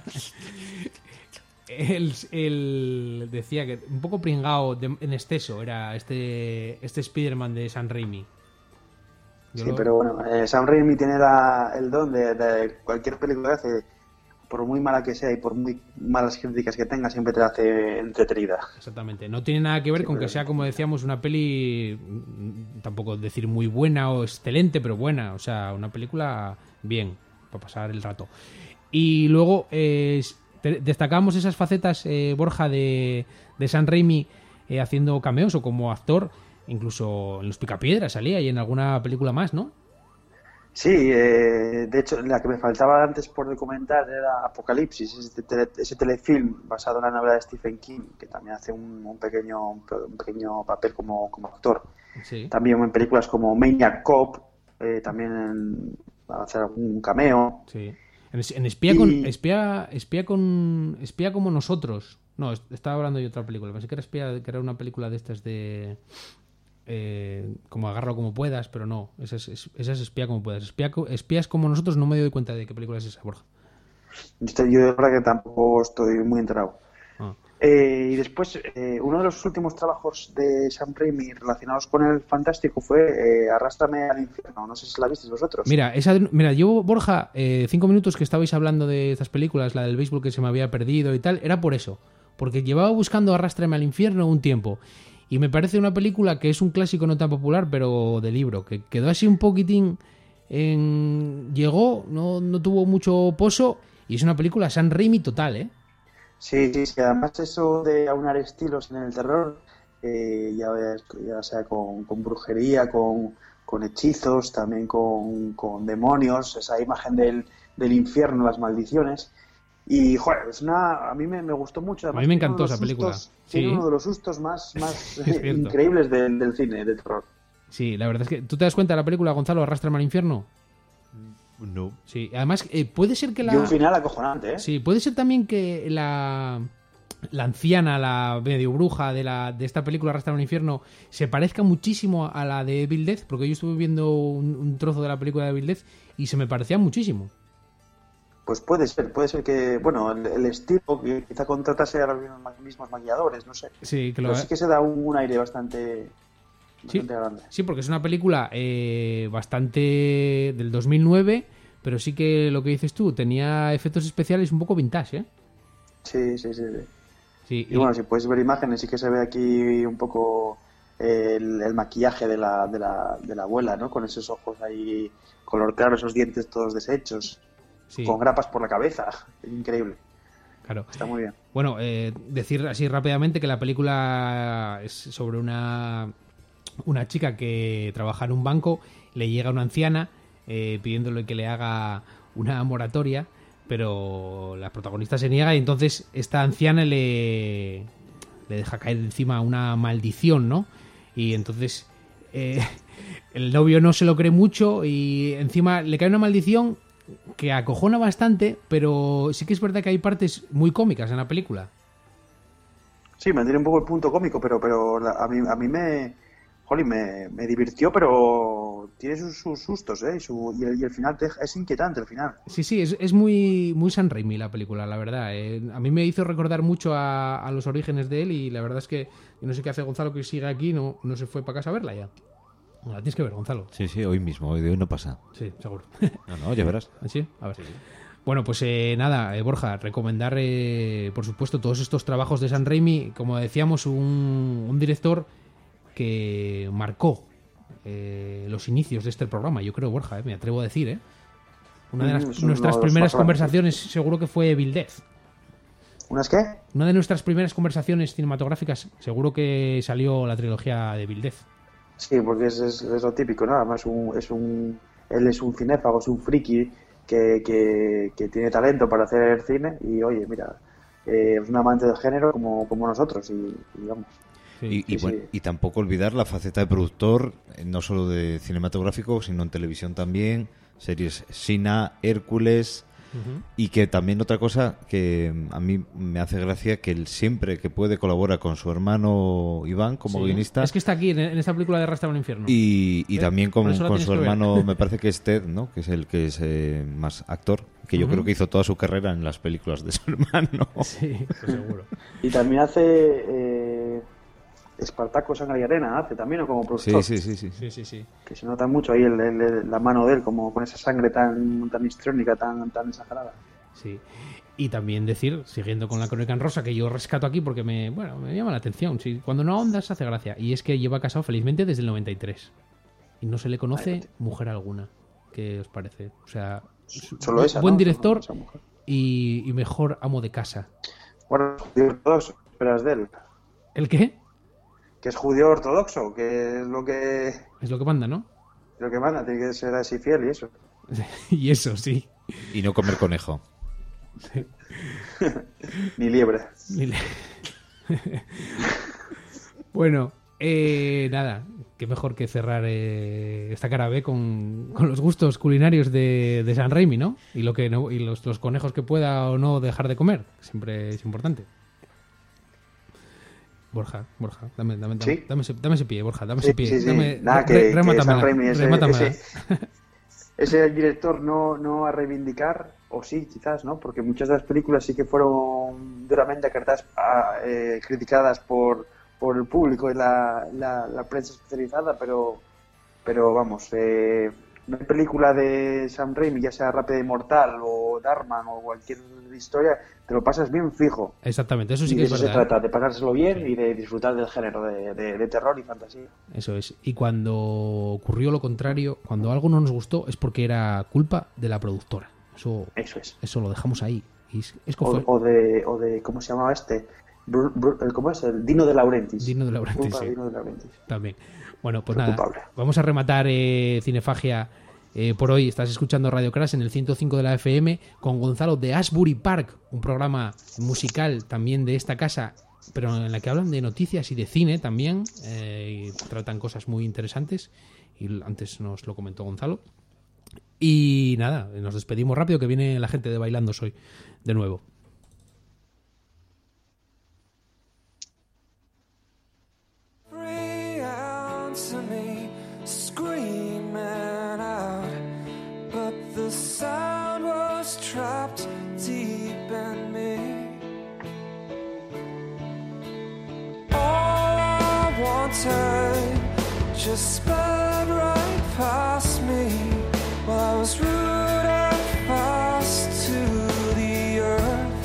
Él, él decía que un poco pringao de- en exceso era este, este Spider-Man de Sam Raimi. Yo Sí, lo- pero bueno, eh, Sam Raimi tiene la- el don de, de cualquier película que hace, por muy mala que sea y por muy malas críticas que tenga, siempre te la hace entretenida. Exactamente. No tiene nada que ver Sí, con pero- que sea, como decíamos, una peli, mm, tampoco decir muy buena o excelente, pero buena. O sea, una película bien, para pasar el rato. Y luego eh, te- destacamos esas facetas, eh, Borja, de, de Sam Raimi eh, haciendo cameos o como actor. Incluso en Los Picapiedras salía y en alguna película más, ¿no? Sí, eh, de hecho, la que me faltaba antes por documentar era Apocalipsis, ese, tele- ese telefilm basado en la novela de Stephen King, que también hace un, un pequeño un pequeño papel como, como actor. Sí. También en películas como Maniac Cop, eh, también en- va a hacer algún cameo. Sí. En, es- en espía con Y- espía espía con espía como nosotros. No, est- estaba hablando de otra película. Pensé que era espía, que era una película de estas de eh, como agarro como puedas, pero no. Esa es, es- esa es espía como puedas. Espía, co- espías como nosotros. No me doy cuenta de qué película es esa, Borja. Este, Yo de verdad que tampoco estoy muy enterado. Ah. Eh, y después, eh, uno de los últimos trabajos de Sam Raimi relacionados con el fantástico fue eh, Arrástrame al infierno. No sé si la visteis vosotros. Mira, esa, mira, yo, Borja, eh, cinco minutos que estabais hablando de estas películas, la del béisbol que se me había perdido y tal, era por eso. Porque llevaba buscando Arrástrame al infierno un tiempo. Y me parece una película que es un clásico no tan popular, pero de libro, que quedó así un poquitín en... Llegó, no, no tuvo mucho pozo, y es una película Sam Raimi total, ¿eh? Sí, sí, sí. Además eso de aunar estilos en el terror, eh, ya, ves, ya sea con, con brujería, con, con hechizos, también con, con demonios, esa imagen del, del infierno, las maldiciones. Y, joder, es una, a mí me, me gustó mucho. Además, A mí me tiene encantó uno de esa los película. sustos- Tiene Sí. uno de los sustos más, más Es cierto. increíbles del, del cine, de terror. Sí, la verdad es que... ¿Tú te das cuenta de la película, Gonzalo, Arrástrame al infierno? No. Sí, además, eh, puede ser que la... Y un final acojonante, ¿eh? Sí, puede ser también que la, la anciana, la medio bruja de, la, de esta película Arrastrar al infierno se parezca muchísimo a la de Evil Dead, porque yo estuve viendo un, un trozo de la película de Evil Dead y se me parecía muchísimo. Pues puede ser, puede ser que, bueno, el, el estilo que quizá contratase a los mismos maquilladores, no sé. Sí, que lo Pero sí que se da un, un aire bastante, Sí, bastante grande. sí, porque es una película eh, bastante del dos mil nueve, pero sí que lo que dices tú, tenía efectos especiales un poco vintage, ¿eh? Sí, sí, sí. sí. Sí, Y bueno, si puedes ver imágenes, sí que se ve aquí un poco el, el maquillaje de la, de, la, de la abuela, ¿no? Con esos ojos ahí color claro, esos dientes todos deshechos, sí, con grapas por la cabeza. Increíble. claro. Está muy bien. Bueno, eh, decir así rápidamente que la película es sobre una, una chica que trabaja en un banco, le llega una anciana eh, pidiéndole que le haga una moratoria pero la protagonista se niega y entonces esta anciana le, le deja caer encima una maldición, ¿no? Y entonces eh, el novio no se lo cree mucho y encima le cae una maldición que acojona bastante, pero sí que es verdad que hay partes muy cómicas en la película. Sí, mantiene un poco el punto cómico, pero pero la- a mí a mí me jolín, me, me divirtió, pero tiene sus, sus sustos, ¿eh? Y, su- y, el, y el final te deja- es inquietante el final. Sí, sí, es, es muy, muy Sam Raimi la película, la verdad. eh. A mí me hizo recordar mucho a, a los orígenes de él y la verdad es que yo no sé qué hace Gonzalo que sigue aquí, no, no se fue para casa a verla ya. No, la tienes que ver, Gonzalo. Sí, sí, hoy mismo, hoy de hoy no pasa. Sí, seguro. No, no, ya verás. ¿Sí? A ver. Bueno, pues eh, nada, eh, Borja, recomendar, eh, por supuesto, todos estos trabajos de Sam Raimi. Como decíamos, un, un director que marcó eh, los inicios de este programa, yo creo, Borja, eh, me atrevo a decir, ¿eh? Una de las, Mm, es uno nuestras de los primeras más conversaciones seguro que fue Evil Dead. ¿Unas qué? Una de nuestras primeras conversaciones cinematográficas seguro que salió la trilogía de Evil Dead. Sí, porque es, es, es lo típico, ¿no? Además un, es un él es un cinéfago, es un friki que, que, que tiene talento para hacer cine y oye, mira, eh, es un amante del género como, como nosotros y, y vamos. Sí. Y, y, Sí, bueno, sí. y tampoco olvidar la faceta de productor, eh, no solo de cinematográfico, sino en televisión también, series Sina, Hércules, Ujú. y que también otra cosa que mm, a mí me hace gracia, que él siempre que puede colabora con su hermano Iván como Sí. guionista. Es que está aquí en, en esta película de Arrastra al infierno. Y, y ¿Eh? también Por con, eso la con tienes su que ver. hermano, me parece que es Ted, ¿no? Que es el que es eh, más actor, que yo Ujú. creo que hizo toda su carrera en las películas de su hermano. Sí, pues seguro. Y también hace eh, Espartaco, Sangre y Arena, hace también, ¿no? Como Sí, productor. sí, sí, sí. Sí, sí, sí. Que se nota mucho ahí el- el- el- la mano de él, como con esa sangre tan, tan histriónica, tan, tan exagerada. Sí. Y también decir, siguiendo con la crónica en rosa, que yo rescato aquí porque me, bueno, me llama la atención. Sí, cuando no ahondas hace gracia. Y es que lleva casado felizmente desde el noventa y tres. Y no se le conoce mujer alguna. ¿Qué os parece? O sea, Solo esa, buen ¿no? director Esa mujer. y, y mejor amo de casa. Bueno, judío ortodoxo, esperas de él. ¿El qué? Que es judío ortodoxo, que es lo que, Es lo que manda, ¿no? lo que manda, tiene que ser así fiel y eso. Y eso, sí. Y no comer conejo. Ni liebre. Ni le- Bueno, eh, nada, qué mejor que cerrar eh, esta cara B con, con los gustos culinarios de, de San Raimi, ¿no? Y lo que no, y los, los conejos que pueda o no dejar de comer, siempre es importante. Borja, Borja, dame, dame, dame, ¿Sí? dame, ese, dame ese pie, Borja, dame Sí, ese pie. sí, sí. Dame, Nada, re- que, que remátamela, Sam Raimi ese, remátamela. ese, ese director no, no a reivindicar, o sí, quizás, ¿no? Porque muchas de las películas sí que fueron duramente acartadas, a- eh, criticadas por, por el público y la, la, la prensa especializada, pero, pero vamos, eh, una película de Sam Raimi, ya sea Rápida y Mortal o Darkman o cualquier historia, te lo pasas bien fijo. Exactamente, eso sí Y que de es eso verdad. se trata, de pasárselo bien y de disfrutar del género de, de, de terror y fantasía. Eso es. Y cuando ocurrió lo contrario, cuando algo no nos gustó, es porque era culpa de la productora. Eso, Eso es. eso lo dejamos ahí. Y es, es O, cofer- o de, o de, ¿cómo se llamaba este? Bru- Bru- el- ¿Cómo es? El Dino de Laurentiis. Dino de Laurentiis, Culpa sí. de Dino de Laurentiis. También. Bueno, pues Soy nada. culpable. Vamos a rematar eh, Cinefagia eh, por hoy. Estás escuchando Radio Crash en el ciento cinco de la F M con Gonzalo de Ashbury Park, un programa musical también de esta casa, pero en la que hablan de noticias y de cine también. eh, y tratan cosas muy interesantes. Y antes nos lo comentó Gonzalo. Y nada, nos despedimos rápido que viene la gente de Bailando Soy de nuevo. Free answer me, screaming out, but the sound was trapped deep in me. All I wanted just sped right past me while I was rooted fast to the earth.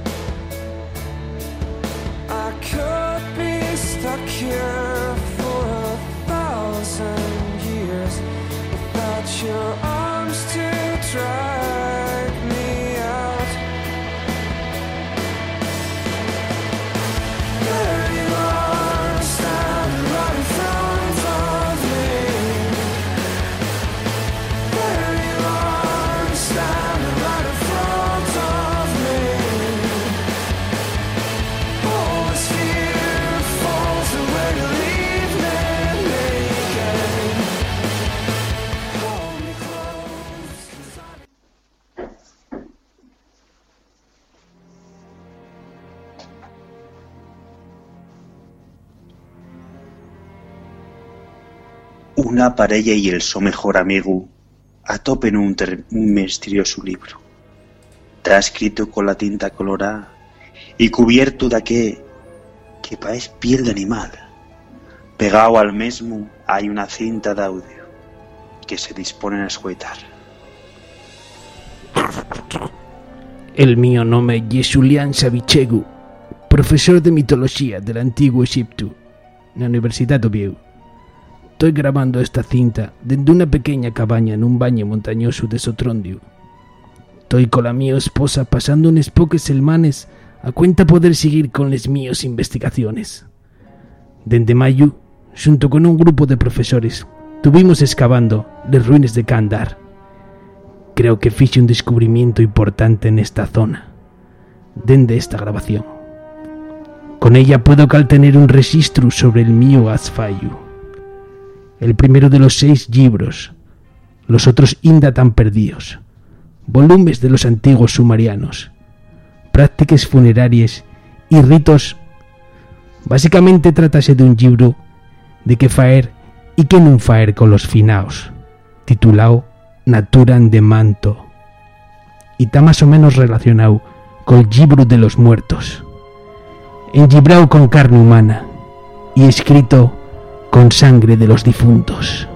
I could be stuck here for a thousand years without your arms to drag me out. There you are, standing right in front of me. There you are. una parella i el seu mejor amigo atopen un, ter- un misterioso libro. Está escrito con la tinta colorada y cubierto de que, que parece piel de animal. Pegado al mismo hay una cinta de audio que se disponen a escuetar. El mío nombre es Julián Savichegu, profesor de mitología del antiguo Egipto, en la Universidad de Oviedo. Estoy grabando esta cinta desde una pequeña cabaña en un valle montañoso de Sotrondio. Estoy con la mi esposa pasando unos pocos semanas a cuenta poder seguir con las mías investigaciones. Desde mayo, junto con un grupo de profesores, estuvimos excavando las ruinas de Kandar. Creo que fixe un descubrimiento importante en esta zona, desde esta grabación. Con ella puedo tener un registro sobre el mío Asfayu. El primero de los seis libros, los otros inda tan perdidos, volúmenes de los antiguos sumerianos, prácticas funerarias y ritos. Básicamente tratase de un libro de que faer y que non faer con los finaos, titulado Naturan de Manto, y está más o menos relacionado con el libro de los muertos, enlibrado con carne humana y escrito con sangre de los difuntos.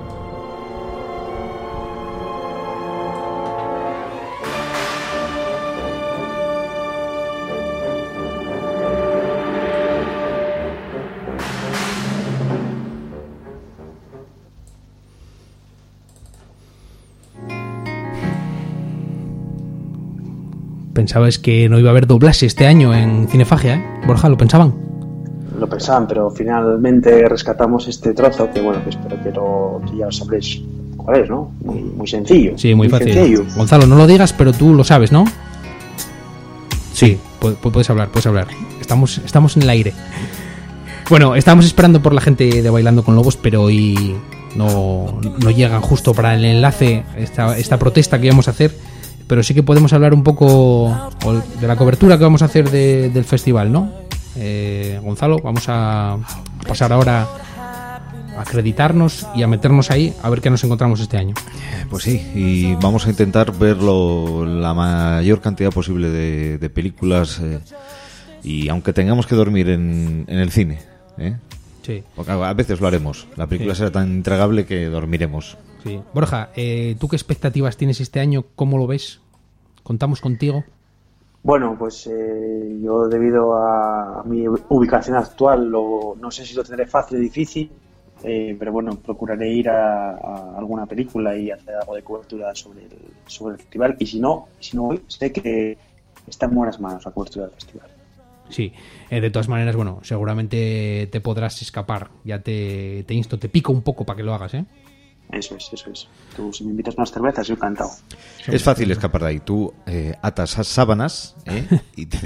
Pensabas que no iba a haber doblaje este año en Cinefagia, ¿eh? Borja, ¿lo pensaban? Lo pensaban, pero finalmente rescatamos este trozo que, bueno, que espero que, lo, que ya os sabréis cuál es, ¿no? Muy, muy sencillo. Sí, muy, muy fácil. Sencillo. Gonzalo, no lo digas, pero tú lo sabes, ¿no? Sí, pu- puedes hablar, puedes hablar. Estamos, estamos en el aire. Bueno, estábamos esperando por la gente de Bailando con Lobos, pero hoy no, no llegan justo para el enlace, esta, esta protesta que íbamos a hacer. Pero sí que podemos hablar un poco de la cobertura que vamos a hacer de, del festival, ¿no? Eh, Gonzalo, vamos a pasar ahora a acreditarnos y a meternos ahí a ver qué nos encontramos este año. Pues sí, y vamos a intentar verlo la mayor cantidad posible de, de películas, eh, y aunque tengamos que dormir en, en el cine, ¿eh? Sí. Porque a veces lo haremos. La película sí. será tan intragable que dormiremos. Sí. Borja, eh, ¿tú qué expectativas tienes este año? ¿Cómo lo ves? ¿Contamos contigo? Bueno, pues eh, yo debido a, a mi ubicación actual, lo, no sé si lo tendré fácil o difícil, eh, pero bueno, procuraré ir a, a alguna película y hacer algo de cobertura sobre el, sobre el festival. Y si no, si no voy, sé que está en buenas manos la cobertura del festival. Sí, eh, de todas maneras, bueno, seguramente te podrás escapar. Ya te, te insto, te pico un poco para que lo hagas, ¿eh? Eso es, eso es. Tú, si me invitas unas cervezas, yo encantado. Es fácil escapar de ahí. Tú eh, atas sábanas, ¿eh? y te...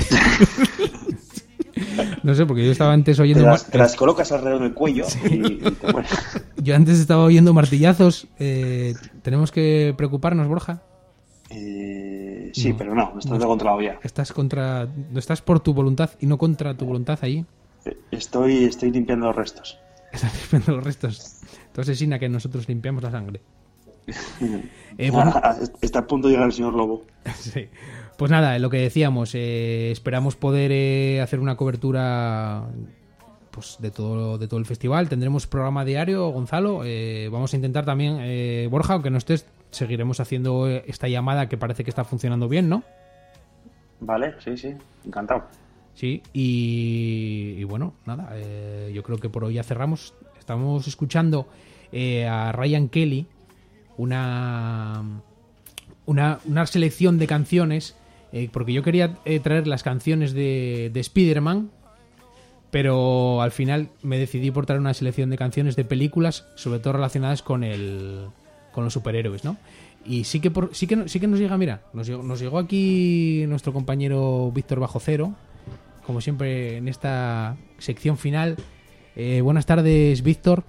No sé, porque yo estaba antes oyendo... Te las, te las colocas alrededor del cuello, sí. y, y te bueno. Yo antes estaba oyendo martillazos. Eh, ¿Tenemos que preocuparnos, Borja? Eh, sí, no, pero no, estás no, controlado ya. Estás contra, estás por tu voluntad y no contra tu voluntad ahí. Estoy, estoy limpiando los restos. Estás limpiando los restos. Entonces, Sina, que nosotros limpiamos la sangre. eh, bueno, está a punto de llegar el señor Lobo. Sí. Pues nada, lo que decíamos, eh, esperamos poder eh, hacer una cobertura pues de todo de todo el festival. Tendremos programa diario, Gonzalo. Eh, vamos a intentar también, eh, Borja, aunque no estés, seguiremos haciendo esta llamada que parece que está funcionando bien, ¿no? Vale, sí, sí, encantado. Sí, y, y bueno, nada, eh, yo creo que por hoy ya cerramos. Estamos escuchando eh, a Ryan Kelly, una, una, una selección de canciones, eh, porque yo quería eh, traer las canciones de, de Spider-Man, pero al final me decidí por traer una selección de canciones de películas, sobre todo relacionadas con el con los superhéroes, ¿no? Y sí que por, sí que sí que nos llega, mira, nos llegó, nos llegó aquí nuestro compañero Víctor Bajo Cero, como siempre en esta sección final. Eh, buenas tardes, Víctor.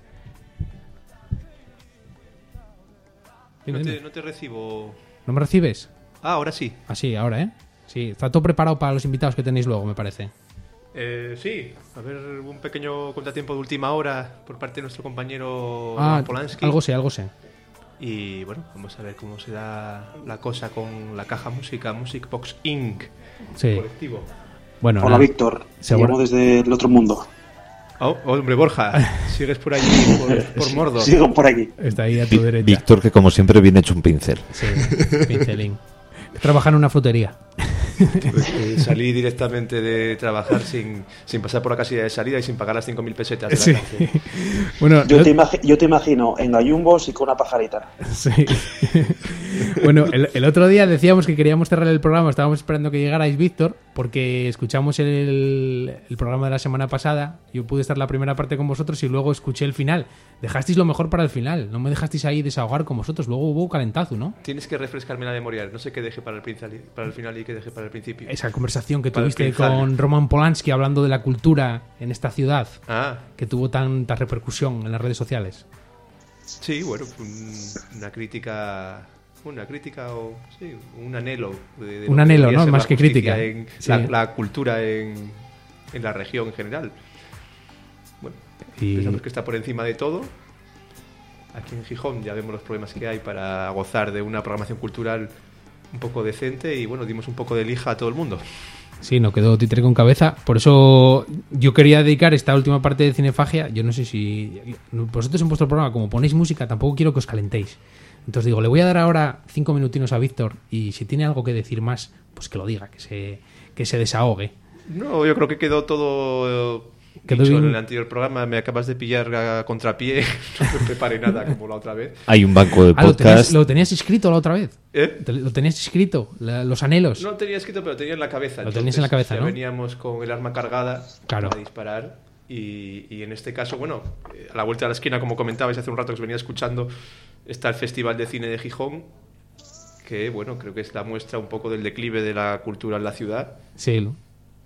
No te, no te recibo. ¿No me recibes? Ah, ahora sí. Ah, sí, ahora, ¿eh? Sí, está todo preparado para los invitados que tenéis luego, me parece. Eh, sí, a ver, un pequeño contratiempo de última hora por parte de nuestro compañero Ah, Polanski. algo sé, algo sé. Y bueno, vamos a ver cómo se da la cosa con la caja música, Music Box Incorporated. Sí. Colectivo. Bueno, Hola, nada. Víctor. Seguro. Llamo desde el otro mundo. Oh, hombre, Borja, sigues por allí, por, por Mordor. Sigo por aquí. Está ahí a tu Vi- derecha. Víctor, que como siempre viene hecho un pincel. Sí, pincelín. Trabaja en una frutería. Eh, salí directamente de trabajar sin, sin pasar por la casilla de salida y sin pagar las cinco mil pesetas de la Sí. cárcel. Bueno, Yo no- te, imagi- yo te imagino en gallumbos y con una pajarita. Sí. Bueno, el, el otro día decíamos que queríamos cerrar el programa, estábamos esperando que llegarais, Víctor, porque escuchamos el, el programa de la semana pasada. Yo pude estar la primera parte con vosotros y luego escuché el final. Dejasteis lo mejor para el final, no me dejasteis ahí desahogar con vosotros. Luego hubo calentazo, ¿no? Tienes que refrescarme la memoria, no sé qué dejé para el, principal- para el final y qué dejé para el principio. Esa conversación que Para el tuviste pinzal. con Roman Polanski hablando de la cultura en esta ciudad, Ah, que tuvo tanta repercusión en las redes sociales. sí, bueno, un- una crítica... Una crítica o... Sí, un anhelo. De, de Un lo anhelo, debería ¿no? ser Más la que justicia crítica. En, Sí. la, la cultura en, en la región en general. Bueno, Y- pensamos que está por encima de todo. Aquí en Gijón ya vemos los problemas que hay para gozar de una programación cultural un poco decente y bueno, dimos un poco de lija a todo el mundo. Sí, no quedó títere con cabeza. Por eso yo quería dedicar esta última parte de Cinefagia. Yo no sé si vosotros en vuestro programa, como ponéis música, tampoco quiero que os calentéis. Entonces digo, le voy a dar ahora cinco minutinos a Víctor y si tiene algo que decir más, pues que lo diga, que se, que se desahogue. No, yo creo que quedó todo eh, Quedó dicho bien. en el anterior programa. Me acabas de pillar a contrapié. No me preparé nada como la otra vez. Hay un banco de Ah, ¿lo tenías, podcast. lo tenías escrito la otra vez? ¿Eh? ¿Te- ¿Lo tenías escrito? La- los anhelos. No tenía escrito, pero tenía en la cabeza. Lo tenías en la cabeza, ya ¿no? veníamos con el arma cargada Claro. para disparar. Y, y en este caso, bueno, eh, a la vuelta de la esquina, como comentabais hace un rato que os venía escuchando, está el Festival de Cine de Gijón, que, bueno, creo que es la muestra un poco del declive de la cultura en la ciudad. Sí, lo-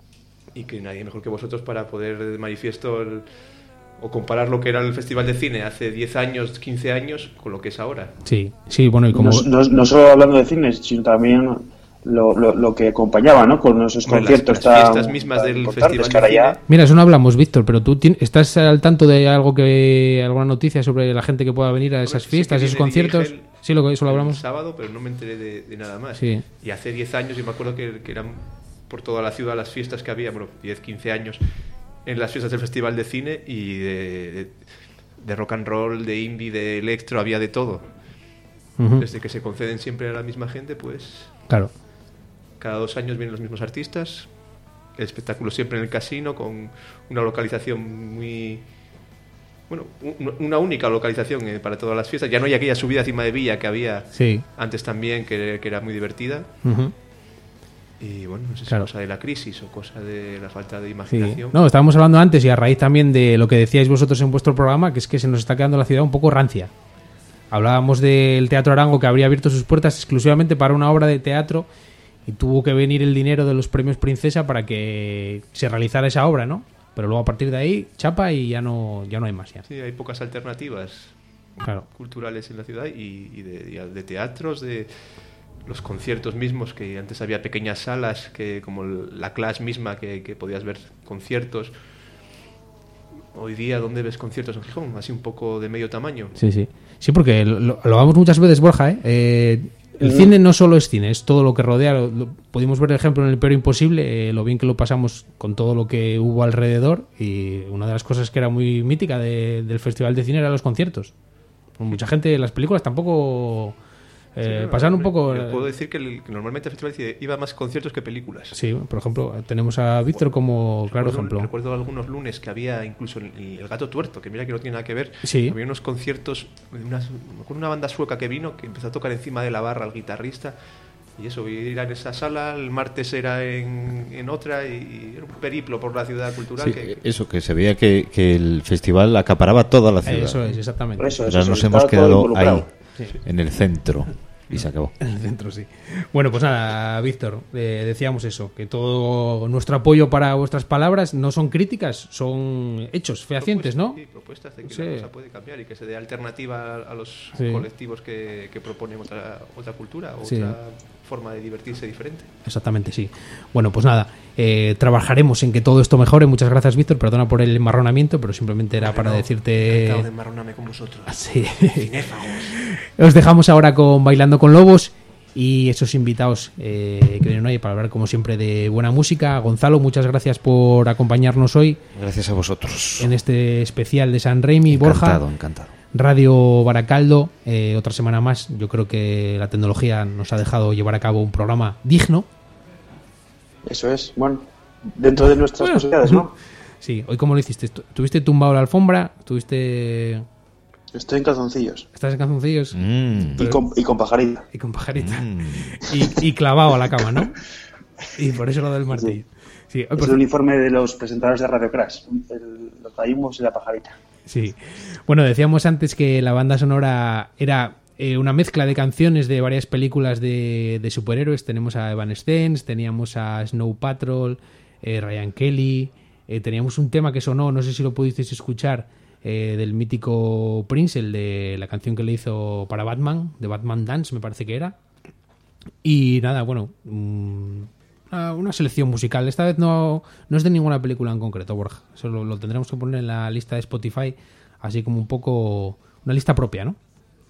Y que nadie mejor que vosotros para poder de manifiesto el- o comparar lo que era el Festival de Cine hace diez años, quince años, con lo que es ahora. sí, sí, bueno, y como... No, no- no solo hablando de cine, sino también lo, lo, lo que acompañaba, ¿no? Con esos Hombre, conciertos las, las tan, fiestas mismas tan del importantes, Festival que ahora de ya- Cine. Mira, eso no hablamos, Víctor, pero tú tien- estás al tanto de algo que... alguna noticia sobre la gente que pueda venir a esas Sé fiestas, que esos viene conciertos. Digel Sí, lo que eso lo el hablamos. sábado, pero no me enteré de, de nada más. Sí. Y hace diez años yo me acuerdo que, que eran por toda la ciudad las fiestas que había, bueno, diez, quince años, en las fiestas del Festival de Cine y de, de, de rock and roll, de indie, de electro, había de todo. Ujú. Desde que se conceden siempre a la misma gente, pues Claro. cada dos años vienen los mismos artistas, el espectáculo siempre en el casino, con una localización muy... Bueno, un- una única localización eh, para todas las fiestas. Ya no hay aquella subida encima de Villa que había Sí. antes también, que, que era muy divertida. Ujú. Y bueno, no sé si Claro. es cosa de la crisis o cosa de la falta de Sí. imaginación. No, estábamos hablando antes y a raíz también de lo que decíais vosotros en vuestro programa, que es que se nos está quedando la ciudad un poco rancia. Hablábamos del Teatro Arango, que habría abierto sus puertas exclusivamente para una obra de teatro y tuvo que venir el dinero de los premios Princesa para que se realizara esa obra, ¿no? Pero luego a partir de ahí, chapa y ya no, ya no hay más. Ya. Sí, hay pocas alternativas Claro. culturales en la ciudad y, y de, y de teatros, de los conciertos mismos, que antes había pequeñas salas, que como la Clash misma, que, que podías ver conciertos. Hoy día, ¿dónde ves conciertos en Gijón? Así un poco de medio tamaño. Sí, sí. Sí, porque lo, lo hablamos muchas veces, Borja, ¿eh? Eh, el Mm. cine no solo es cine, es todo lo que rodea. Lo, lo- pudimos ver el ejemplo en El Peor Imposible, eh, lo bien que lo pasamos con todo lo que hubo alrededor. Y una de las cosas que era muy mítica de- del Festival de Cine eran los conciertos. Mucha gente, las películas tampoco eh, Sí, no, pasaron un hombre, poco... yo puedo decir que, el- que normalmente el festival de cine iba a más conciertos que películas. Sí, por ejemplo, tenemos a Víctor como claro recuerdo, ejemplo. Recuerdo algunos lunes que había incluso el, el Gato Tuerto, que mira que no tiene nada que ver. Sí. Había unos conciertos de unas, me acuerdo una banda sueca que vino, que empezó a tocar encima de la barra al guitarrista. Y eso, ir en esa sala, el martes era en, en otra, y, y era un periplo por la ciudad cultural. Sí, que, eso, que se veía que, que el festival acaparaba toda la ciudad. Eso es, exactamente. Eso es, Ahora eso, nos estaba hemos todo quedado involucrado. ahí, Sí. en el centro, y se acabó. En el centro, sí. Bueno, pues nada, Víctor, eh, decíamos eso, que todo nuestro apoyo para vuestras palabras no son críticas, son hechos fehacientes, ¿no? Sí, propuestas de que Sí. la cosa puede cambiar y que se dé alternativa a, a los Sí. colectivos que, que proponen otra, otra cultura, Sí. otra forma de divertirse diferente. Exactamente, sí. Bueno, pues nada, eh, trabajaremos en que todo esto mejore. Muchas gracias, Víctor. Perdona por el enmarronamiento, pero simplemente era para no, decirte... Encantado de enmarronarme con vosotros. Sí. Cinéfagos. Os dejamos ahora con Bailando con Lobos y esos invitados eh, que vienen hoy para hablar, como siempre, de buena música. Gonzalo, muchas gracias por acompañarnos hoy. Gracias a vosotros. En este especial de San Raimi. Encantado, Borja. encantado. Radio Baracaldo, eh, otra semana más. Yo creo que la tecnología nos ha dejado llevar a cabo un programa digno. Eso es, bueno, dentro de nuestras bueno. posibilidades, ¿no? Sí, hoy ¿cómo lo hiciste? ¿Tuviste tumbado la alfombra? ¿Tuviste...? Estoy en calzoncillos. ¿Estás en calzoncillos? Mm. Pero... Y, con, y con pajarita. Y con pajarita. Mm. Y, y clavado a la cama, ¿no? Y por eso lo del martillo. Sí. Sí, es el uniforme de los presentadores de Radio Crash. El, los traímos y la pajarita. Sí. Bueno, decíamos antes que la banda sonora era eh, una mezcla de canciones de varias películas de, de superhéroes. Tenemos a Evanescence, teníamos a Snow Patrol, eh, Ryan Kelly, eh, teníamos un tema que sonó, no sé si lo pudisteis escuchar, eh, del mítico Prince, el de la canción que le hizo para Batman, de Batman Dance, me parece que era. Y nada, bueno, mmm, una, una selección musical. Esta vez no, no es de ninguna película en concreto, Borja. Eso lo, lo tendremos que poner en la lista de Spotify, así como un poco una lista propia, ¿no?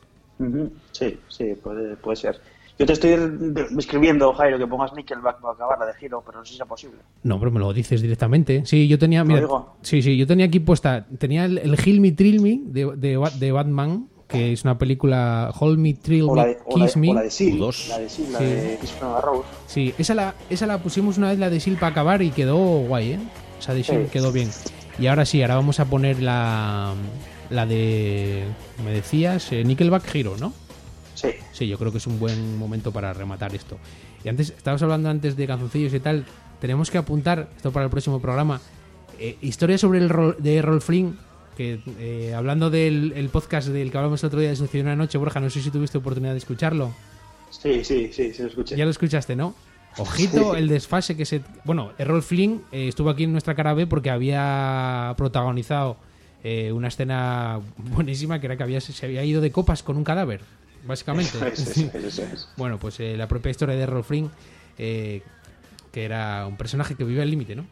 Sí, sí, puede, puede ser. Yo te estoy escribiendo, Jairo, que pongas Nickelback para acabar la de Giro, pero no sé si es posible. No, pero me lo dices directamente. Sí, yo tenía, mira, sí, sí, yo tenía aquí puesta, tenía el, el Heal Me, Thrill Me de, de, de Batman, que es una película, Hold Me, Thrill Me, Kiss Me. O la de Seal, la de Seal, la sí. de Kiss from a Rose. Sí, esa la, esa la pusimos una vez, la de Seal, para acabar y quedó guay, ¿eh? Esa de Seal sí. quedó bien. Y ahora sí, ahora vamos a poner la, la de, me decías, eh, Nickelback Hero, ¿no? Sí. Sí, yo creo que es un buen momento para rematar esto. Y antes, estabas hablando antes de calzoncillos y tal, tenemos que apuntar, esto para el próximo programa, eh, historia sobre el rol, de Errol Flynn, que eh, hablando del el podcast del que hablamos el otro día de Sucedió una noche, Borja, no sé si tuviste oportunidad de escucharlo. Sí, sí, sí, sí lo escuché. Ya lo escuchaste, ¿no? Ojito, sí. El desfase que se... Bueno, Errol Flynn eh, estuvo aquí en nuestra cara B porque había protagonizado eh, una escena buenísima, que era que había, se había ido de copas con un cadáver, básicamente. Eso es, eso es. Bueno, pues eh, la propia historia de Errol Flynn, eh, que era un personaje que vivía al límite, ¿no?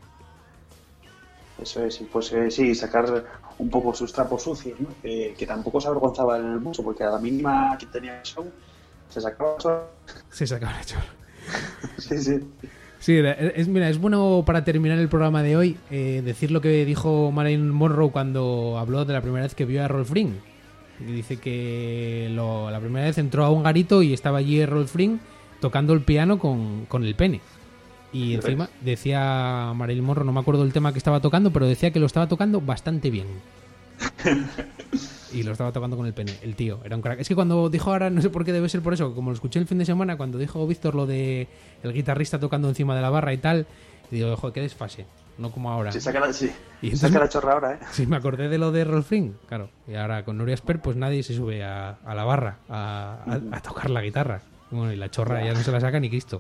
Eso es, pues eh, sí, sacar un poco sus trapos sucios, ¿no? Que, que tampoco se avergonzaba mucho, porque a la mínima que tenía el show, se sacaba el chorro. Se sacaba el chorro. Sí, sí. Sí, es, mira, es bueno para terminar el programa de hoy eh, decir lo que dijo Marilyn Monroe cuando habló de la primera vez que vio a Errol Flynn. Y dice que lo, la primera vez entró a un garito y estaba allí Errol Flynn tocando el piano con, con el pene. Y encima decía Marilyn Monroe, no me acuerdo del tema que estaba tocando, pero decía que lo estaba tocando bastante bien. Y lo estaba tocando con el pene, el tío, era un crack. Es que cuando dijo ahora, no sé por qué, debe ser por eso, como lo escuché el fin de semana, cuando dijo Víctor lo de el guitarrista tocando encima de la barra y tal, y digo, joder, qué desfase, no como ahora. Sí, saca la, sí. Y entonces, saca la chorra ahora, ¿eh? Sí, me acordé de lo de Errol Flynn, claro. Y ahora con Nuria Esper, pues nadie se sube a, a la barra a, a, a tocar la guitarra. Bueno, y la chorra ya no se la saca ni Cristo.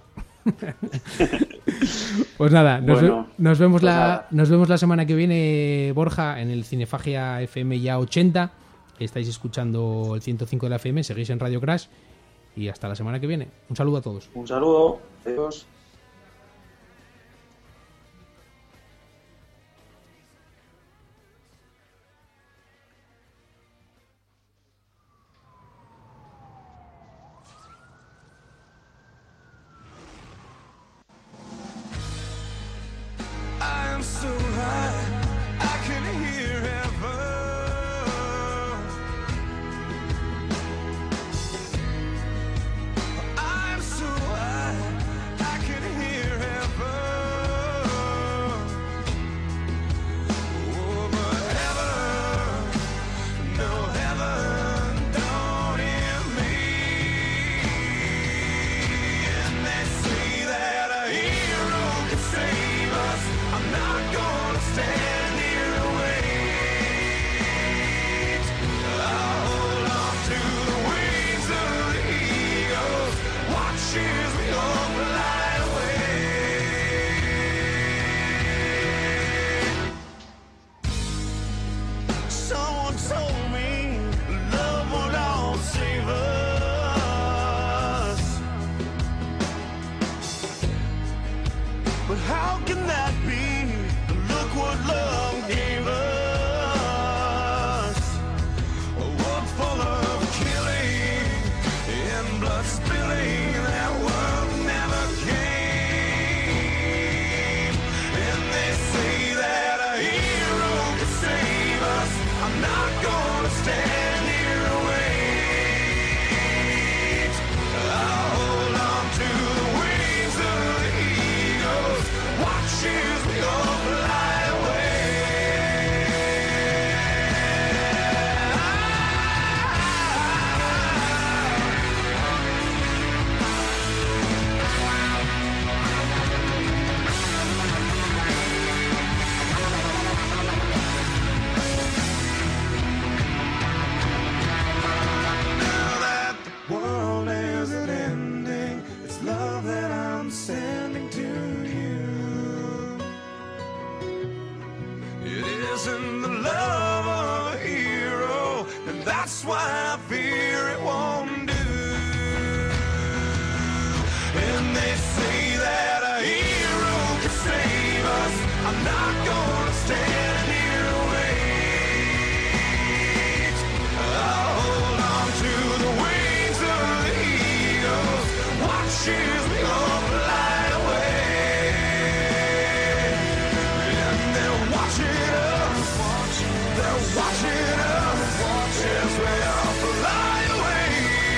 Pues nada, nos, bueno, nos vemos pues la nada. nos vemos la semana que viene, Borja, en el Cinefagia F M ya ochenta. Estáis escuchando el ciento cinco de la F M, seguís en Radio Crash y hasta la semana que viene. Un saludo a todos. Un saludo, adiós. I But how can that be? Look what love gave us. A world full of killing and blood spilling. That world never came. And they say that a hero can save us. I'm not gonna stand here and wait. I'll hold on to the wings of the eagles. Watch as we all fly away. Now that the world isn't ending, it's love that I'm sending to you. It isn't the love of a hero, and that's why I fear it won't do. And they say that a hero can save us. I'm not gonna stand here and wait. I'll hold on to the wings of the eagles. Watch as we all fly away. And they're watching us. They're watching us as we all fly away.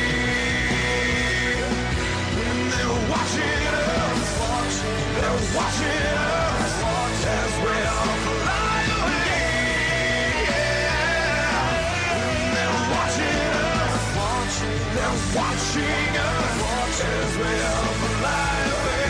And they're watching us. They're watching us as we all fly away. Yeah. And they're watching us. They're watching us as we all fly away.